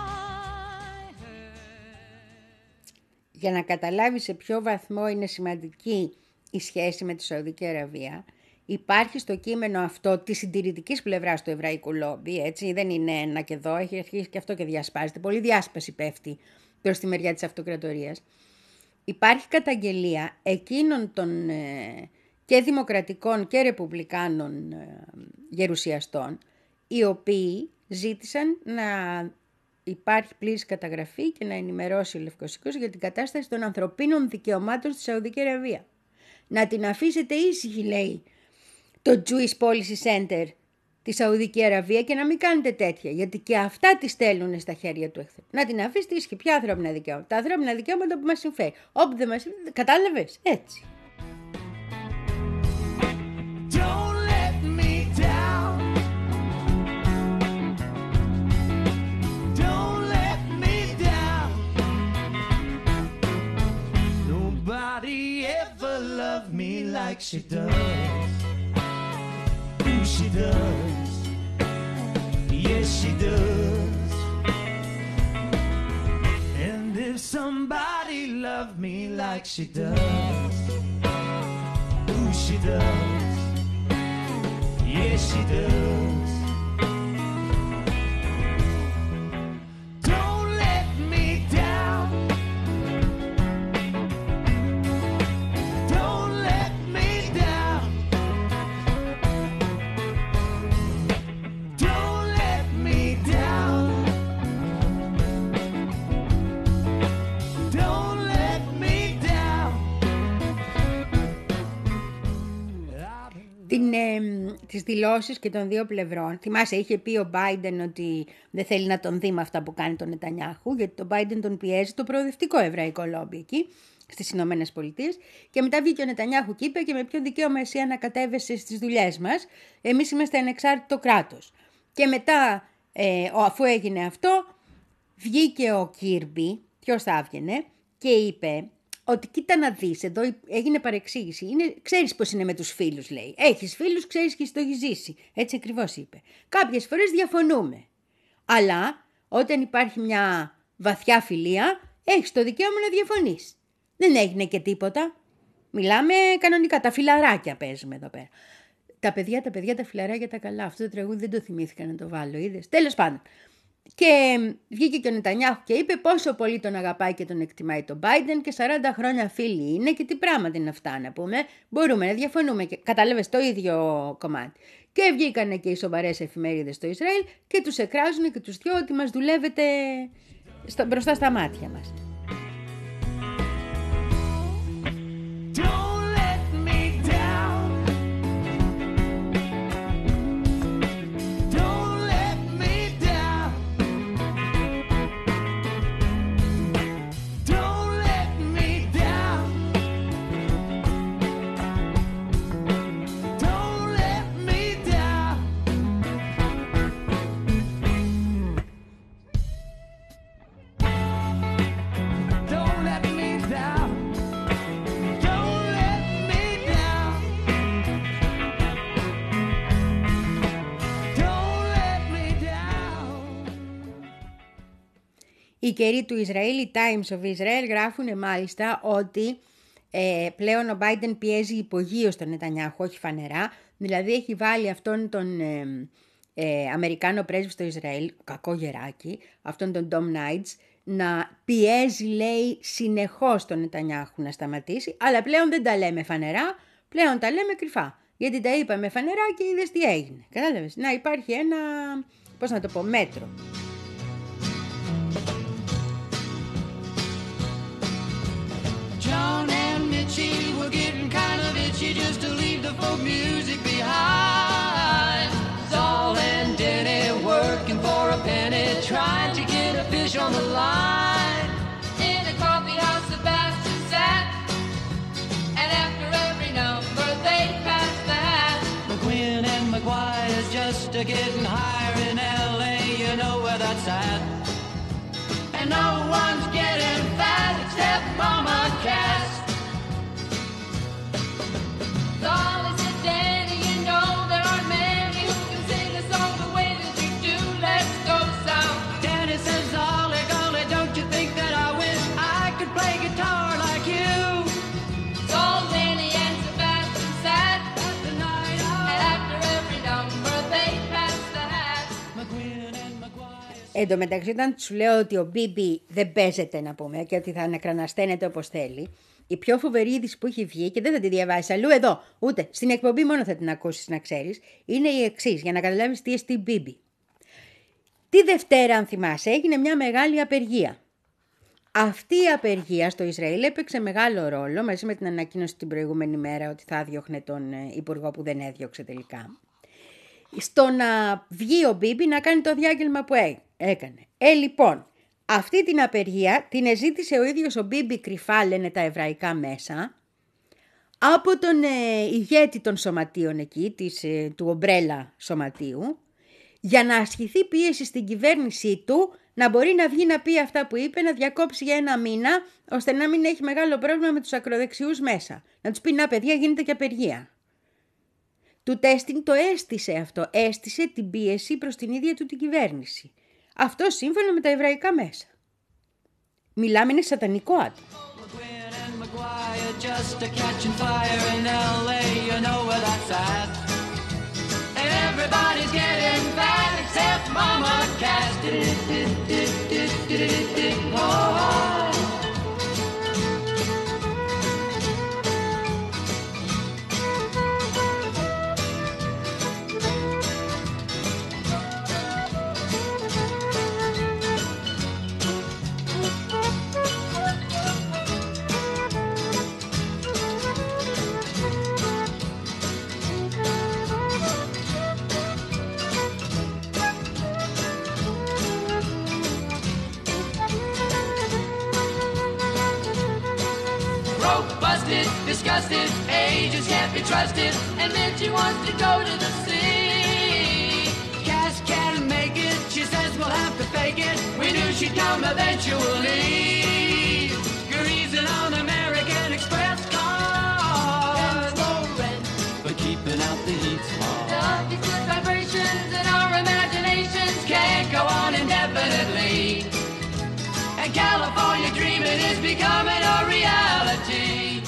heard. Για να καταλάβεις σε ποιο βαθμό είναι σημαντική η σχέση με τη Σαουδική Αραβία, υπάρχει στο κείμενο αυτό της συντηρητικής πλευράς του εβραϊκού λόμπι, έτσι, δεν είναι ένα και εδώ, έχει αρχίσει και αυτό και διασπάζεται, πολύ διάσπαση πέφτει προς τη μεριά της αυτοκρατορίας. Υπάρχει καταγγελία εκείνων των ε, και δημοκρατικών και ρεπουμπλικάνων ε, γερουσιαστών, οι οποίοι ζήτησαν να υπάρχει πλήρης καταγραφή και να ενημερώσει ο Λευκός Οίκος για την κατάσταση των ανθρωπίνων δικαιωμάτων στη Σαουδική Αραβία. Να την αφήσετε ήσυχη, λέει το Jewish Policy Center τη Σαουδική Αραβία, και να μην κάνετε τέτοια, γιατί και αυτά τη στέλνουν στα χέρια του εχθρού. Να την αφήσετε ήσυχη. Ποια ανθρώπινα δικαιώματα? Τα ανθρώπινα δικαιώματα που μας συμφέρει. Όπου δεν μας συμφέρει, κατάλαβες, έτσι. Me like she does, who she does, yes she does. And if somebody loved me like she does, who she does, yes she does. Την, ε, τις δηλώσεις και των δύο πλευρών. Θυμάσαι, είχε πει ο Biden ότι δεν θέλει να τον δει με αυτά που κάνει τον Νετανιάχου, γιατί τον Biden τον πιέζει το προοδευτικό εβραϊκό λόμπι εκεί, στις Ηνωμένες Πολιτείες. Και μετά βγήκε ο Νετανιάχου και είπε: και με ποιο δικαίωμα εσύ ανακατεύεσαι στις δουλειές μας? Εμείς είμαστε ανεξάρτητο κράτος. Και μετά, ε, αφού έγινε αυτό, βγήκε ο Κίρμπι, ποιος θα έβγαινε, και είπε ότι κοίτα να δεις, εδώ έγινε παρεξήγηση. Είναι, ξέρεις πώς είναι με τους φίλους, λέει. Έχεις φίλους, ξέρεις και το έχεις ζήσει. Έτσι ακριβώς είπε. Κάποιες φορές διαφωνούμε. Αλλά όταν υπάρχει μια βαθιά φιλία, έχεις το δικαίωμα να διαφωνείς. Δεν έγινε και τίποτα. Μιλάμε κανονικά. Τα φιλαράκια παίζουμε εδώ πέρα. Τα παιδιά, τα παιδιά, τα φιλαράκια τα καλά. Αυτό το τραγούδι δεν το θυμήθηκα να το βάλω, είδες. Τέλος πάντων. Και βγήκε και ο Νετανιάχου και είπε πόσο πολύ τον αγαπάει και τον εκτιμάει τον Biden και σαράντα χρόνια φίλοι είναι και τι πράγματα είναι αυτά να πούμε. Μπορούμε να διαφωνούμε και κατάλαβες το ίδιο κομμάτι. Και βγήκανε και οι σοβαρές εφημερίδες στο Ισραήλ και τους εκράζουν και τους δυο ότι μας δουλεύετε στο, μπροστά στα μάτια μας. Οι καιροί του Israeli Times of Israel γράφουν μάλιστα ότι ε, πλέον ο Biden πιέζει υπογείως τον Νετανιάχου, όχι φανερά, δηλαδή έχει βάλει αυτόν τον ε, ε, Αμερικάνο πρέσβη στο Ισραήλ, κακό γεράκι, αυτόν τον Tom Knights, να πιέζει, λέει, συνεχώς τον Νετανιάχου να σταματήσει, αλλά πλέον δεν τα λέμε φανερά, πλέον τα λέμε κρυφά. Γιατί τα είπαμε φανερά και είδες τι έγινε. Κατάλαβες, να υπάρχει ένα, πώς να το πω, μέτρο. John and Mitchie were getting kind of itchy just to leave the folk music behind. Saul and Denny working for a penny, trying to get a fish on the line. In a coffee house, Sebastian sat, and after every number they passed the hat. McGuinn and McGuire's just a getting higher in L A, you know where that's at. And no one's getting fat except Mama Cass. Dolly said, Danny, you know there aren't many who can sing a song the way that you do. Let's go south. Danny says, Ollie, golly, don't you think that I wish I could play guitar like you? So Danny and Sebastian sat the night out, and after every number they passed the hat. McGuinn and McGuire. Εν τω μεταξύ, όταν σου λέω ότι ο Μπίμπι δεν παίζεται, να πούμε, και ότι θα ανακρανασταίνεται όπως θέλει, η πιο φοβερή είδηση που έχει βγει, και δεν θα τη διαβάσει αλλού εδώ, ούτε στην εκπομπή μόνο θα την ακούσεις να ξέρεις, είναι η εξής, για να καταλάβεις τι εστί Μπίμπι. Τη Δευτέρα, αν θυμάσαι, έγινε μια μεγάλη απεργία. Αυτή η απεργία στο Ισραήλ έπαιξε μεγάλο ρόλο, μαζί με την ανακοίνωση την προηγούμενη μέρα ότι θα διώχνε τον υπουργό που δεν έδιωξε τελικά, στο να βγει ο Μπίμπι να κάνει το διάγγελμα που έκανε. Ε, λοιπόν, αυτή την απεργία την ζήτησε ο ίδιος ο Μπίμπι κρυφά, λένε τα εβραϊκά μέσα, από τον ε, ηγέτη των σωματείων εκεί, της, ε, του ομπρέλα σωματείου, για να ασκηθεί πίεση στην κυβέρνησή του, να μπορεί να βγει να πει αυτά που είπε, να διακόψει για ένα μήνα, ώστε να μην έχει μεγάλο πρόβλημα με τους ακροδεξιούς μέσα. Να τους πει, να παιδιά, γίνεται και απεργία. Του τέστινγκ το έστησε αυτό, έστησε την πίεση προς την ίδια του την κυβέρνηση. Αυτό σύμφωνα με τα εβραϊκά μέσα. Μιλάμε, είναι σατανικό άτομο. Disgusted, agents can't be trusted, and then she wants to go to the sea. Cass can't make it, she says we'll have to fake it. We knew she'd come eventually. Greasing on American Express cars, but keeping out the heat's hard. The good vibrations in our imaginations can't go on indefinitely. And California dreaming is becoming a reality.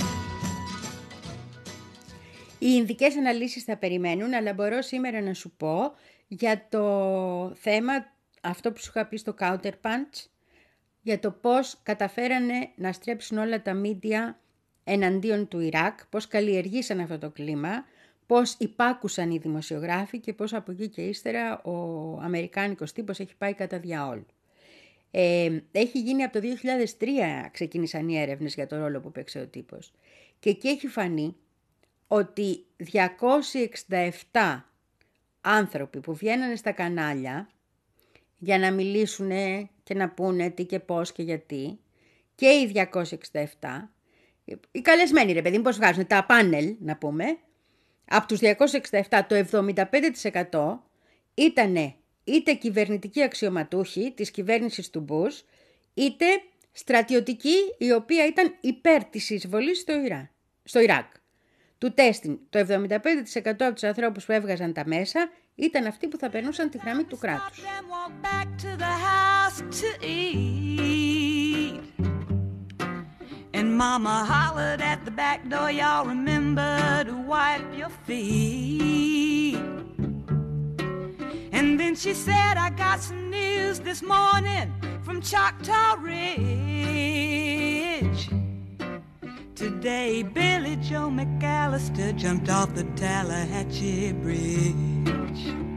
Οι ινδικές αναλύσεις θα περιμένουν, αλλά μπορώ σήμερα να σου πω για το θέμα, αυτό που σου είχα πει στο Counterpunch, για το πώς καταφέρανε να στρέψουν όλα τα μίντια εναντίον του Ιράκ, πώς καλλιεργήσαν αυτό το κλίμα, πώς υπάκουσαν οι δημοσιογράφοι και πώς από εκεί και ύστερα ο αμερικάνικος τύπος έχει πάει κατά διαόλου. Ε, έχει γίνει από το δύο χιλιάδες τρία, ξεκίνησαν οι έρευνες για το ρόλο που παίξε ο τύπος. Και εκεί έχει φανεί ότι διακόσιοι εξήντα επτά άνθρωποι που βγαίνανε στα κανάλια για να μιλήσουν και να πούνε τι και πώς και γιατί, και οι διακόσιοι εξήντα επτά, οι καλεσμένοι ρε παιδί, πώς βγάζουν τα πάνελ να πούμε, από τους διακόσιους εξήντα επτά το εβδομήντα πέντε τοις εκατό ήτανε είτε κυβερνητικοί αξιωματούχοι της κυβέρνησης του Μπούς, είτε στρατιωτικοί οι οποίοι ήταν υπέρ της εισβολής στο, Ιρά, στο Ιράκ. Του τέστην, το εβδομήντα πέντε τοις εκατό από τους ανθρώπους που έβγαζαν τα μέσα ήταν αυτοί που θα περνούσαν τη γραμμή του κράτους. And Mama hollered at the back door, y'all remember to wipe your feet. And then she said, I got some news this morning from Choctaw Ridge. Today, Billy Joe McAllister jumped off the Tallahatchie Bridge.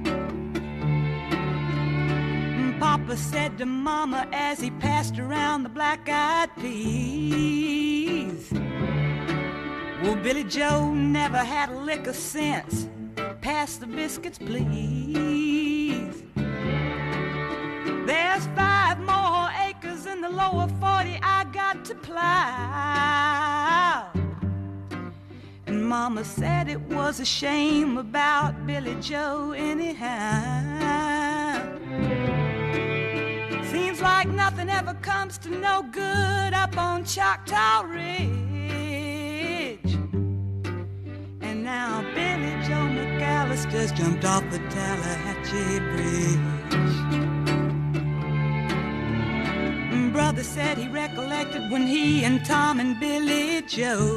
Papa said to Mama as he passed around the black-eyed peas, well, Billy Joe never had a lick of sense. Pass the biscuits, please. There's five more acres in the lower forty I got to plow. And Mama said it was a shame about Billy Joe anyhow. Seems like nothing ever comes to no good up on Choctaw Ridge. And now Billy Joe McAllister's jumped off the Tallahatchie Bridge. Brother said he recollected when he and Tom and Billy Joe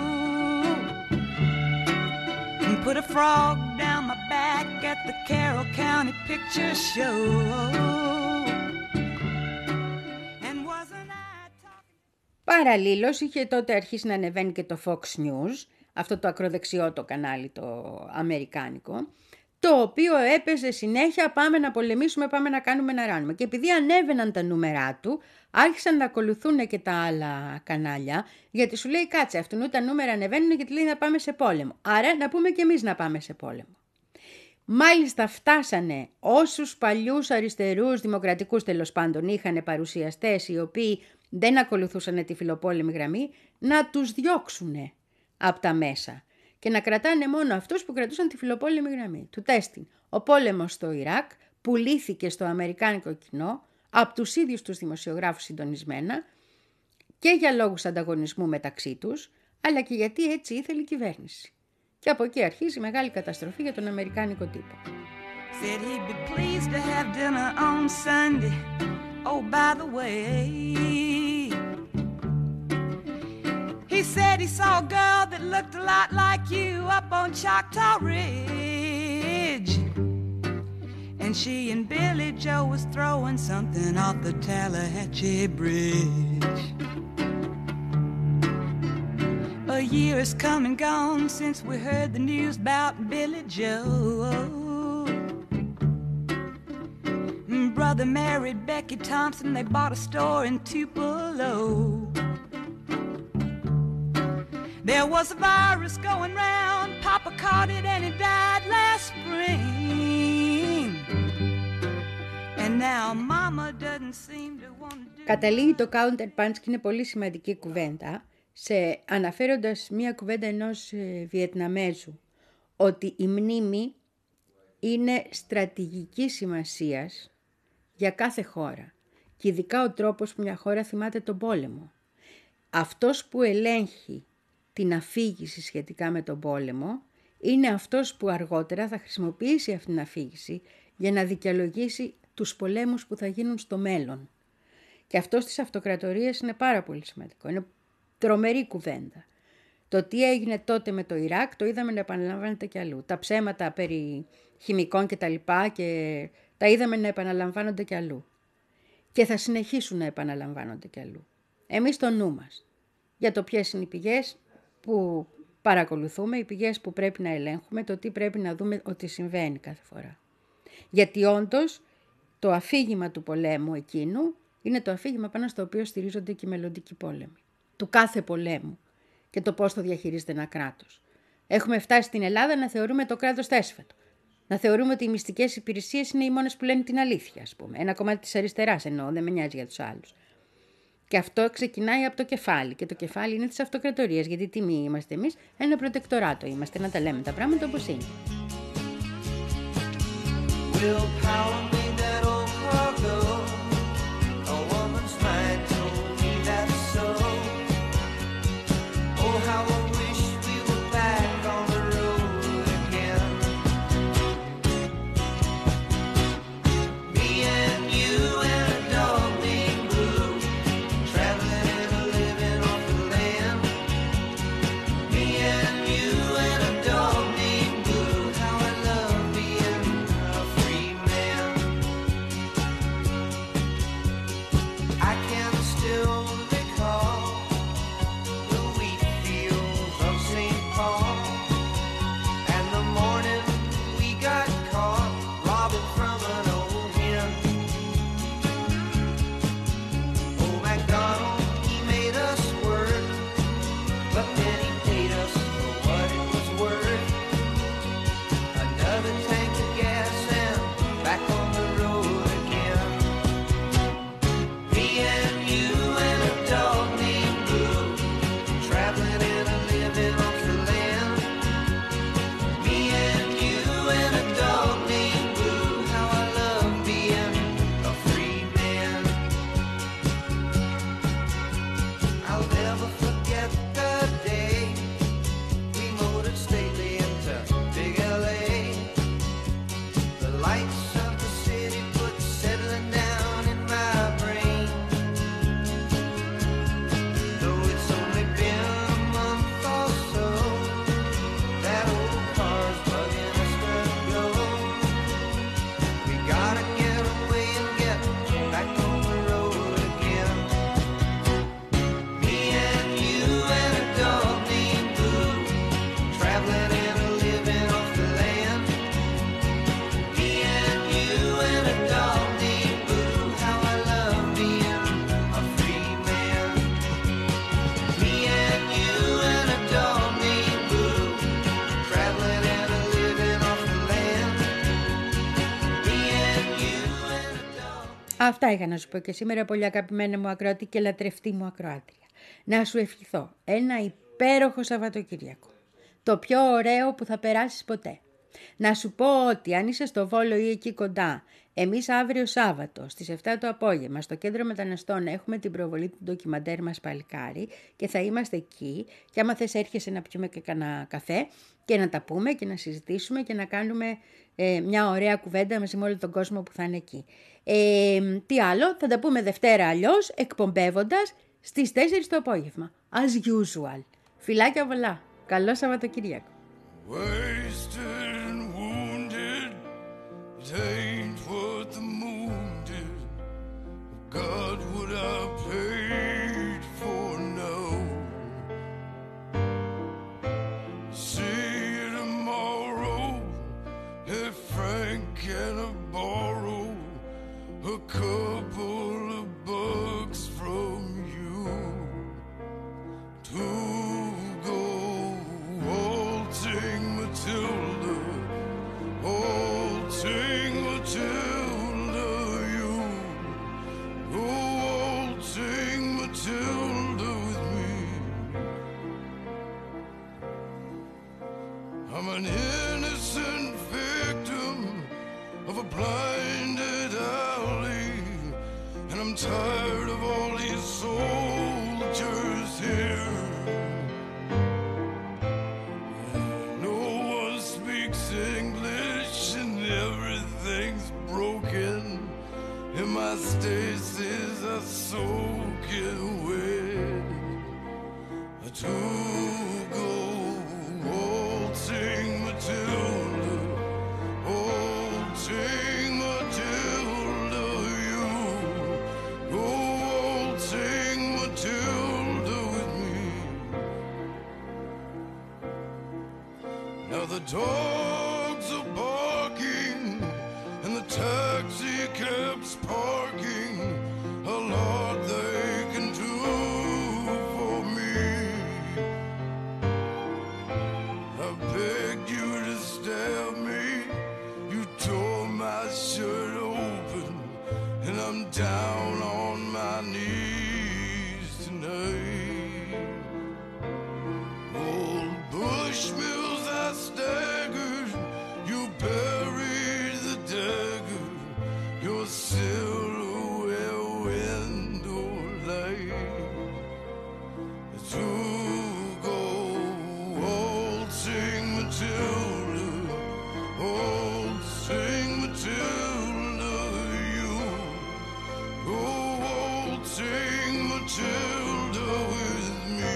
put a frog down my back at the Carroll County Picture Show. Παραλλήλως είχε τότε αρχίσει να ανεβαίνει και το Fox News, αυτό το ακροδεξιό το κανάλι το αμερικάνικο, το οποίο έπαιζε συνέχεια πάμε να πολεμήσουμε, πάμε να κάνουμε να ράνουμε. Και επειδή ανέβαιναν τα νούμερά του, άρχισαν να ακολουθούν και τα άλλα κανάλια, γιατί σου λέει κάτσε αυτού τα νούμερα ανεβαίνουν γιατί λέει να πάμε σε πόλεμο. Άρα να πούμε και εμείς να πάμε σε πόλεμο. Μάλιστα φτάσανε όσους παλιούς αριστερούς δημοκρατικούς τέλος πάντων είχαν παρουσιαστές οι οποίοι δεν ακολουθούσαν τη φιλοπόλεμη γραμμή να τους διώξουν από τα μέσα και να κρατάνε μόνο αυτούς που κρατούσαν τη φιλοπόλεμη γραμμή. Του τέστην. Ο πόλεμος στο Ιράκ πουλήθηκε στο αμερικάνικο κοινό από τους ίδιους τους δημοσιογράφους συντονισμένα και για λόγους ανταγωνισμού μεταξύ τους, αλλά και γιατί έτσι ήθελε η κυβέρνηση. Και από εκεί αρχίζει η μεγάλη καταστροφή για τον αμερικάνικο τύπο. Said he'd be pleased to have dinner on Sunday. Oh, by the way, he said he saw a girl that looked a lot like you up on Choctaw Ridge. And she and Billy Joe was throwing something off the Tallahatchie Bridge. A year has come and gone since we heard the news about Billy Joe. Brother married Becky Thompson, they bought a store in Tupelo. There was a virus going round, Papa caught it and he died last spring. And now Mama doesn't seem to want to do... Καταλήγει το counterpunch και είναι πολύ σημαντική κουβέντα, σε, αναφέροντας μία κουβέντα ενός ε, Βιετναμέζου, ότι η μνήμη είναι στρατηγικής σημασίας για κάθε χώρα και ειδικά ο τρόπος που μια χώρα θυμάται τον πόλεμο. Αυτός που ελέγχει την αφήγηση σχετικά με τον πόλεμο είναι αυτός που αργότερα θα χρησιμοποιήσει αυτήν την αφήγηση για να δικαιολογήσει τους πολέμους που θα γίνουν στο μέλλον. Και αυτό στις αυτοκρατορίες είναι πάρα πολύ σημαντικό. Είναι τρομερή κουβέντα. Το τι έγινε τότε με το Ιράκ το είδαμε να επαναλαμβάνεται κι αλλού. Τα ψέματα περί χημικών και τα λοιπά και τα είδαμε να επαναλαμβάνονται κι αλλού. Και θα συνεχίσουν να επαναλαμβάνονται κι αλλού. Εμείς το νου μας για το ποιες είναι οι πηγές που παρακολουθούμε, οι πηγές που πρέπει να ελέγχουμε, το τι πρέπει να δούμε ότι συμβαίνει κάθε φορά. Γιατί όντως το αφήγημα του πολέμου εκείνου είναι το αφήγημα πάνω στο οποίο στηρίζονται και οι μελλοντικοί πόλεμοι. Του κάθε πολέμου και το πώς το διαχειρίζεται ένα κράτος. Έχουμε φτάσει στην Ελλάδα να θεωρούμε το κράτος θέσφατο. Να θεωρούμε ότι οι μυστικές υπηρεσίες είναι οι μόνες που λένε την αλήθεια, ας πούμε. Ένα κομμάτι της αριστεράς εννοώ, δεν με νοιάζει για τους άλλους. Και αυτό ξεκινάει από το κεφάλι. Και το κεφάλι είναι της αυτοκρατορίας. Γιατί τι μη είμαστε εμείς, ένα προτεκτοράτο είμαστε. Να τα λέμε τα πράγματα όπως είναι. another tank of gas and back on the road again. Me and you and a dog named Blue, traveling and a living off the land. Me and you and a dog named Blue, how I love being a free man. I'll never forget the day we motored stately into big L A. The lights of the city put settling down in my brain. Though it's only been a month or so, that old car's bugging us to go. We gotta get away and get back on the road again. Me and you and a dog named Blue, traveling and a living off the land. Me and you and a dog named Blue, how I love being a free man. Me and you and a dog named Blue, traveling and a living off the land. Me and you and a dog. Αυτά είχα να σου πω και σήμερα, πολύ αγαπημένα μου ακροατή και λατρευτή μου ακροάτρια. Να σου ευχηθώ ένα υπέροχο Σαββατοκύριακο. Το πιο ωραίο που θα περάσεις ποτέ. Να σου πω ότι αν είσαι στο Βόλο ή εκεί κοντά, εμείς αύριο Σάββατο στις επτά το απόγευμα στο Κέντρο Μεταναστών έχουμε την προβολή του ντοκιμαντέρ μας Παλικάρι και θα είμαστε εκεί και άμα θες έρχεσαι να πιούμε και κανένα καφέ και να τα πούμε και να συζητήσουμε και να κάνουμε ε, μια ωραία κουβέντα μαζί με όλο τον κόσμο που θα είναι εκεί. Ε, τι άλλο, θα τα πούμε Δευτέρα αλλιώς εκπομπεύοντας στις τέσσερις το απόγευμα. As usual. Φιλάκια πολλά. Καλό Σαββατοκύριακο. Wasted and wounded, it ain't what the moon did. God, would I paid for now? See you tomorrow, if Frank can I borrow a couple of bucks from you to go waltzing Matilda, waltzing Matilda, you go waltzing Matilda with me. I'm an innocent victim of a blinded alley, and I'm tired of all these soldiers here. No one speaks English and everything's broken, and my stasis are soaking wet. To go waltzing Matilda, waltzing Matilda, you go waltzing Matilda with me. Now the dogs are barking and the taxi cab's parking. A lot they can do for me. I begged you to stab me. You tore my shirt open, and I'm down on my knees tonight. Old Bushmills, I staggered. You buried the dagger. Your silhouette window light. To go waltzing Matilda, waltzing Matilda, you go waltzing Matilda with me.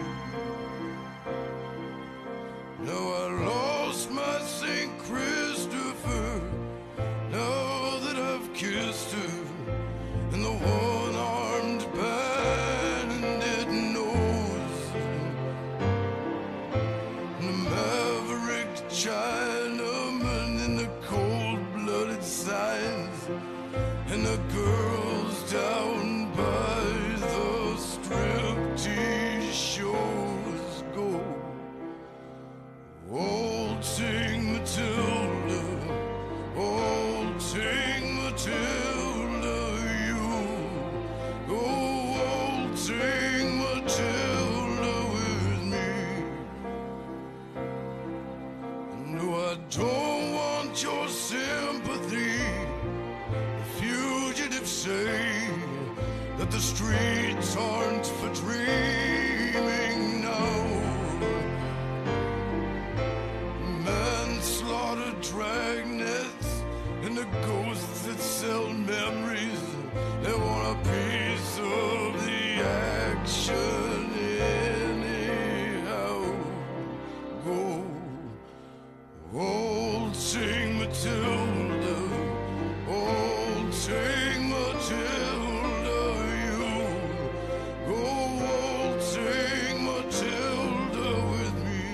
Now I lost my Saint Christopher, now that I've kissed her, and the one-armed bandit knows, and the maverick Chinaman say that the streets aren't for dreaming now. Manslaughter, dragnets, and the ghosts that sell memories. They want a piece of the action anyhow. Go, old St. Matilda, old St. Matilda, you. Go, old St. Matilda, with me.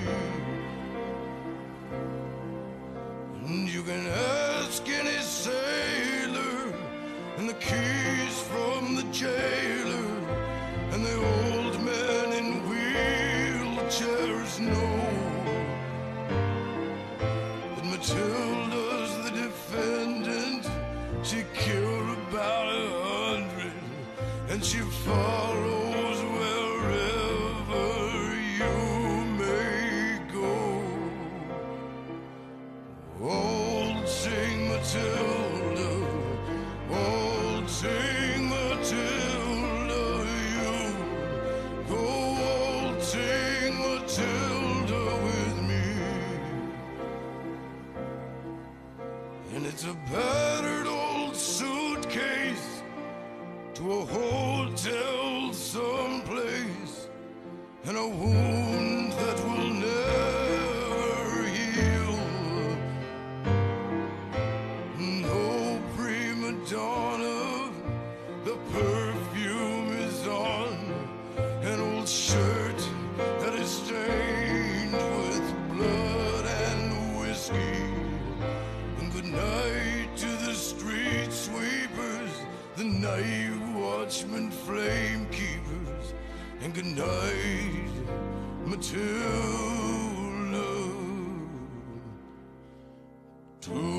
And you can ask any sailor, and the keys from the jailer, and the old men in wheelchairs know that Matilda's the defendant. She killed about a hundred, and she follows wherever you may go. Old Saint Matilda, old Saint Matilda, you. Go, old Saint Matilda, with me. And it's a battered old suitcase to a hotel someplace, and a wound that will never heal. No prima donna, the perfume is on an old shirt that is stained with blood and whiskey. And good night to the street sweepers, the night watchmen, flame keepers, and good night, Matilda. To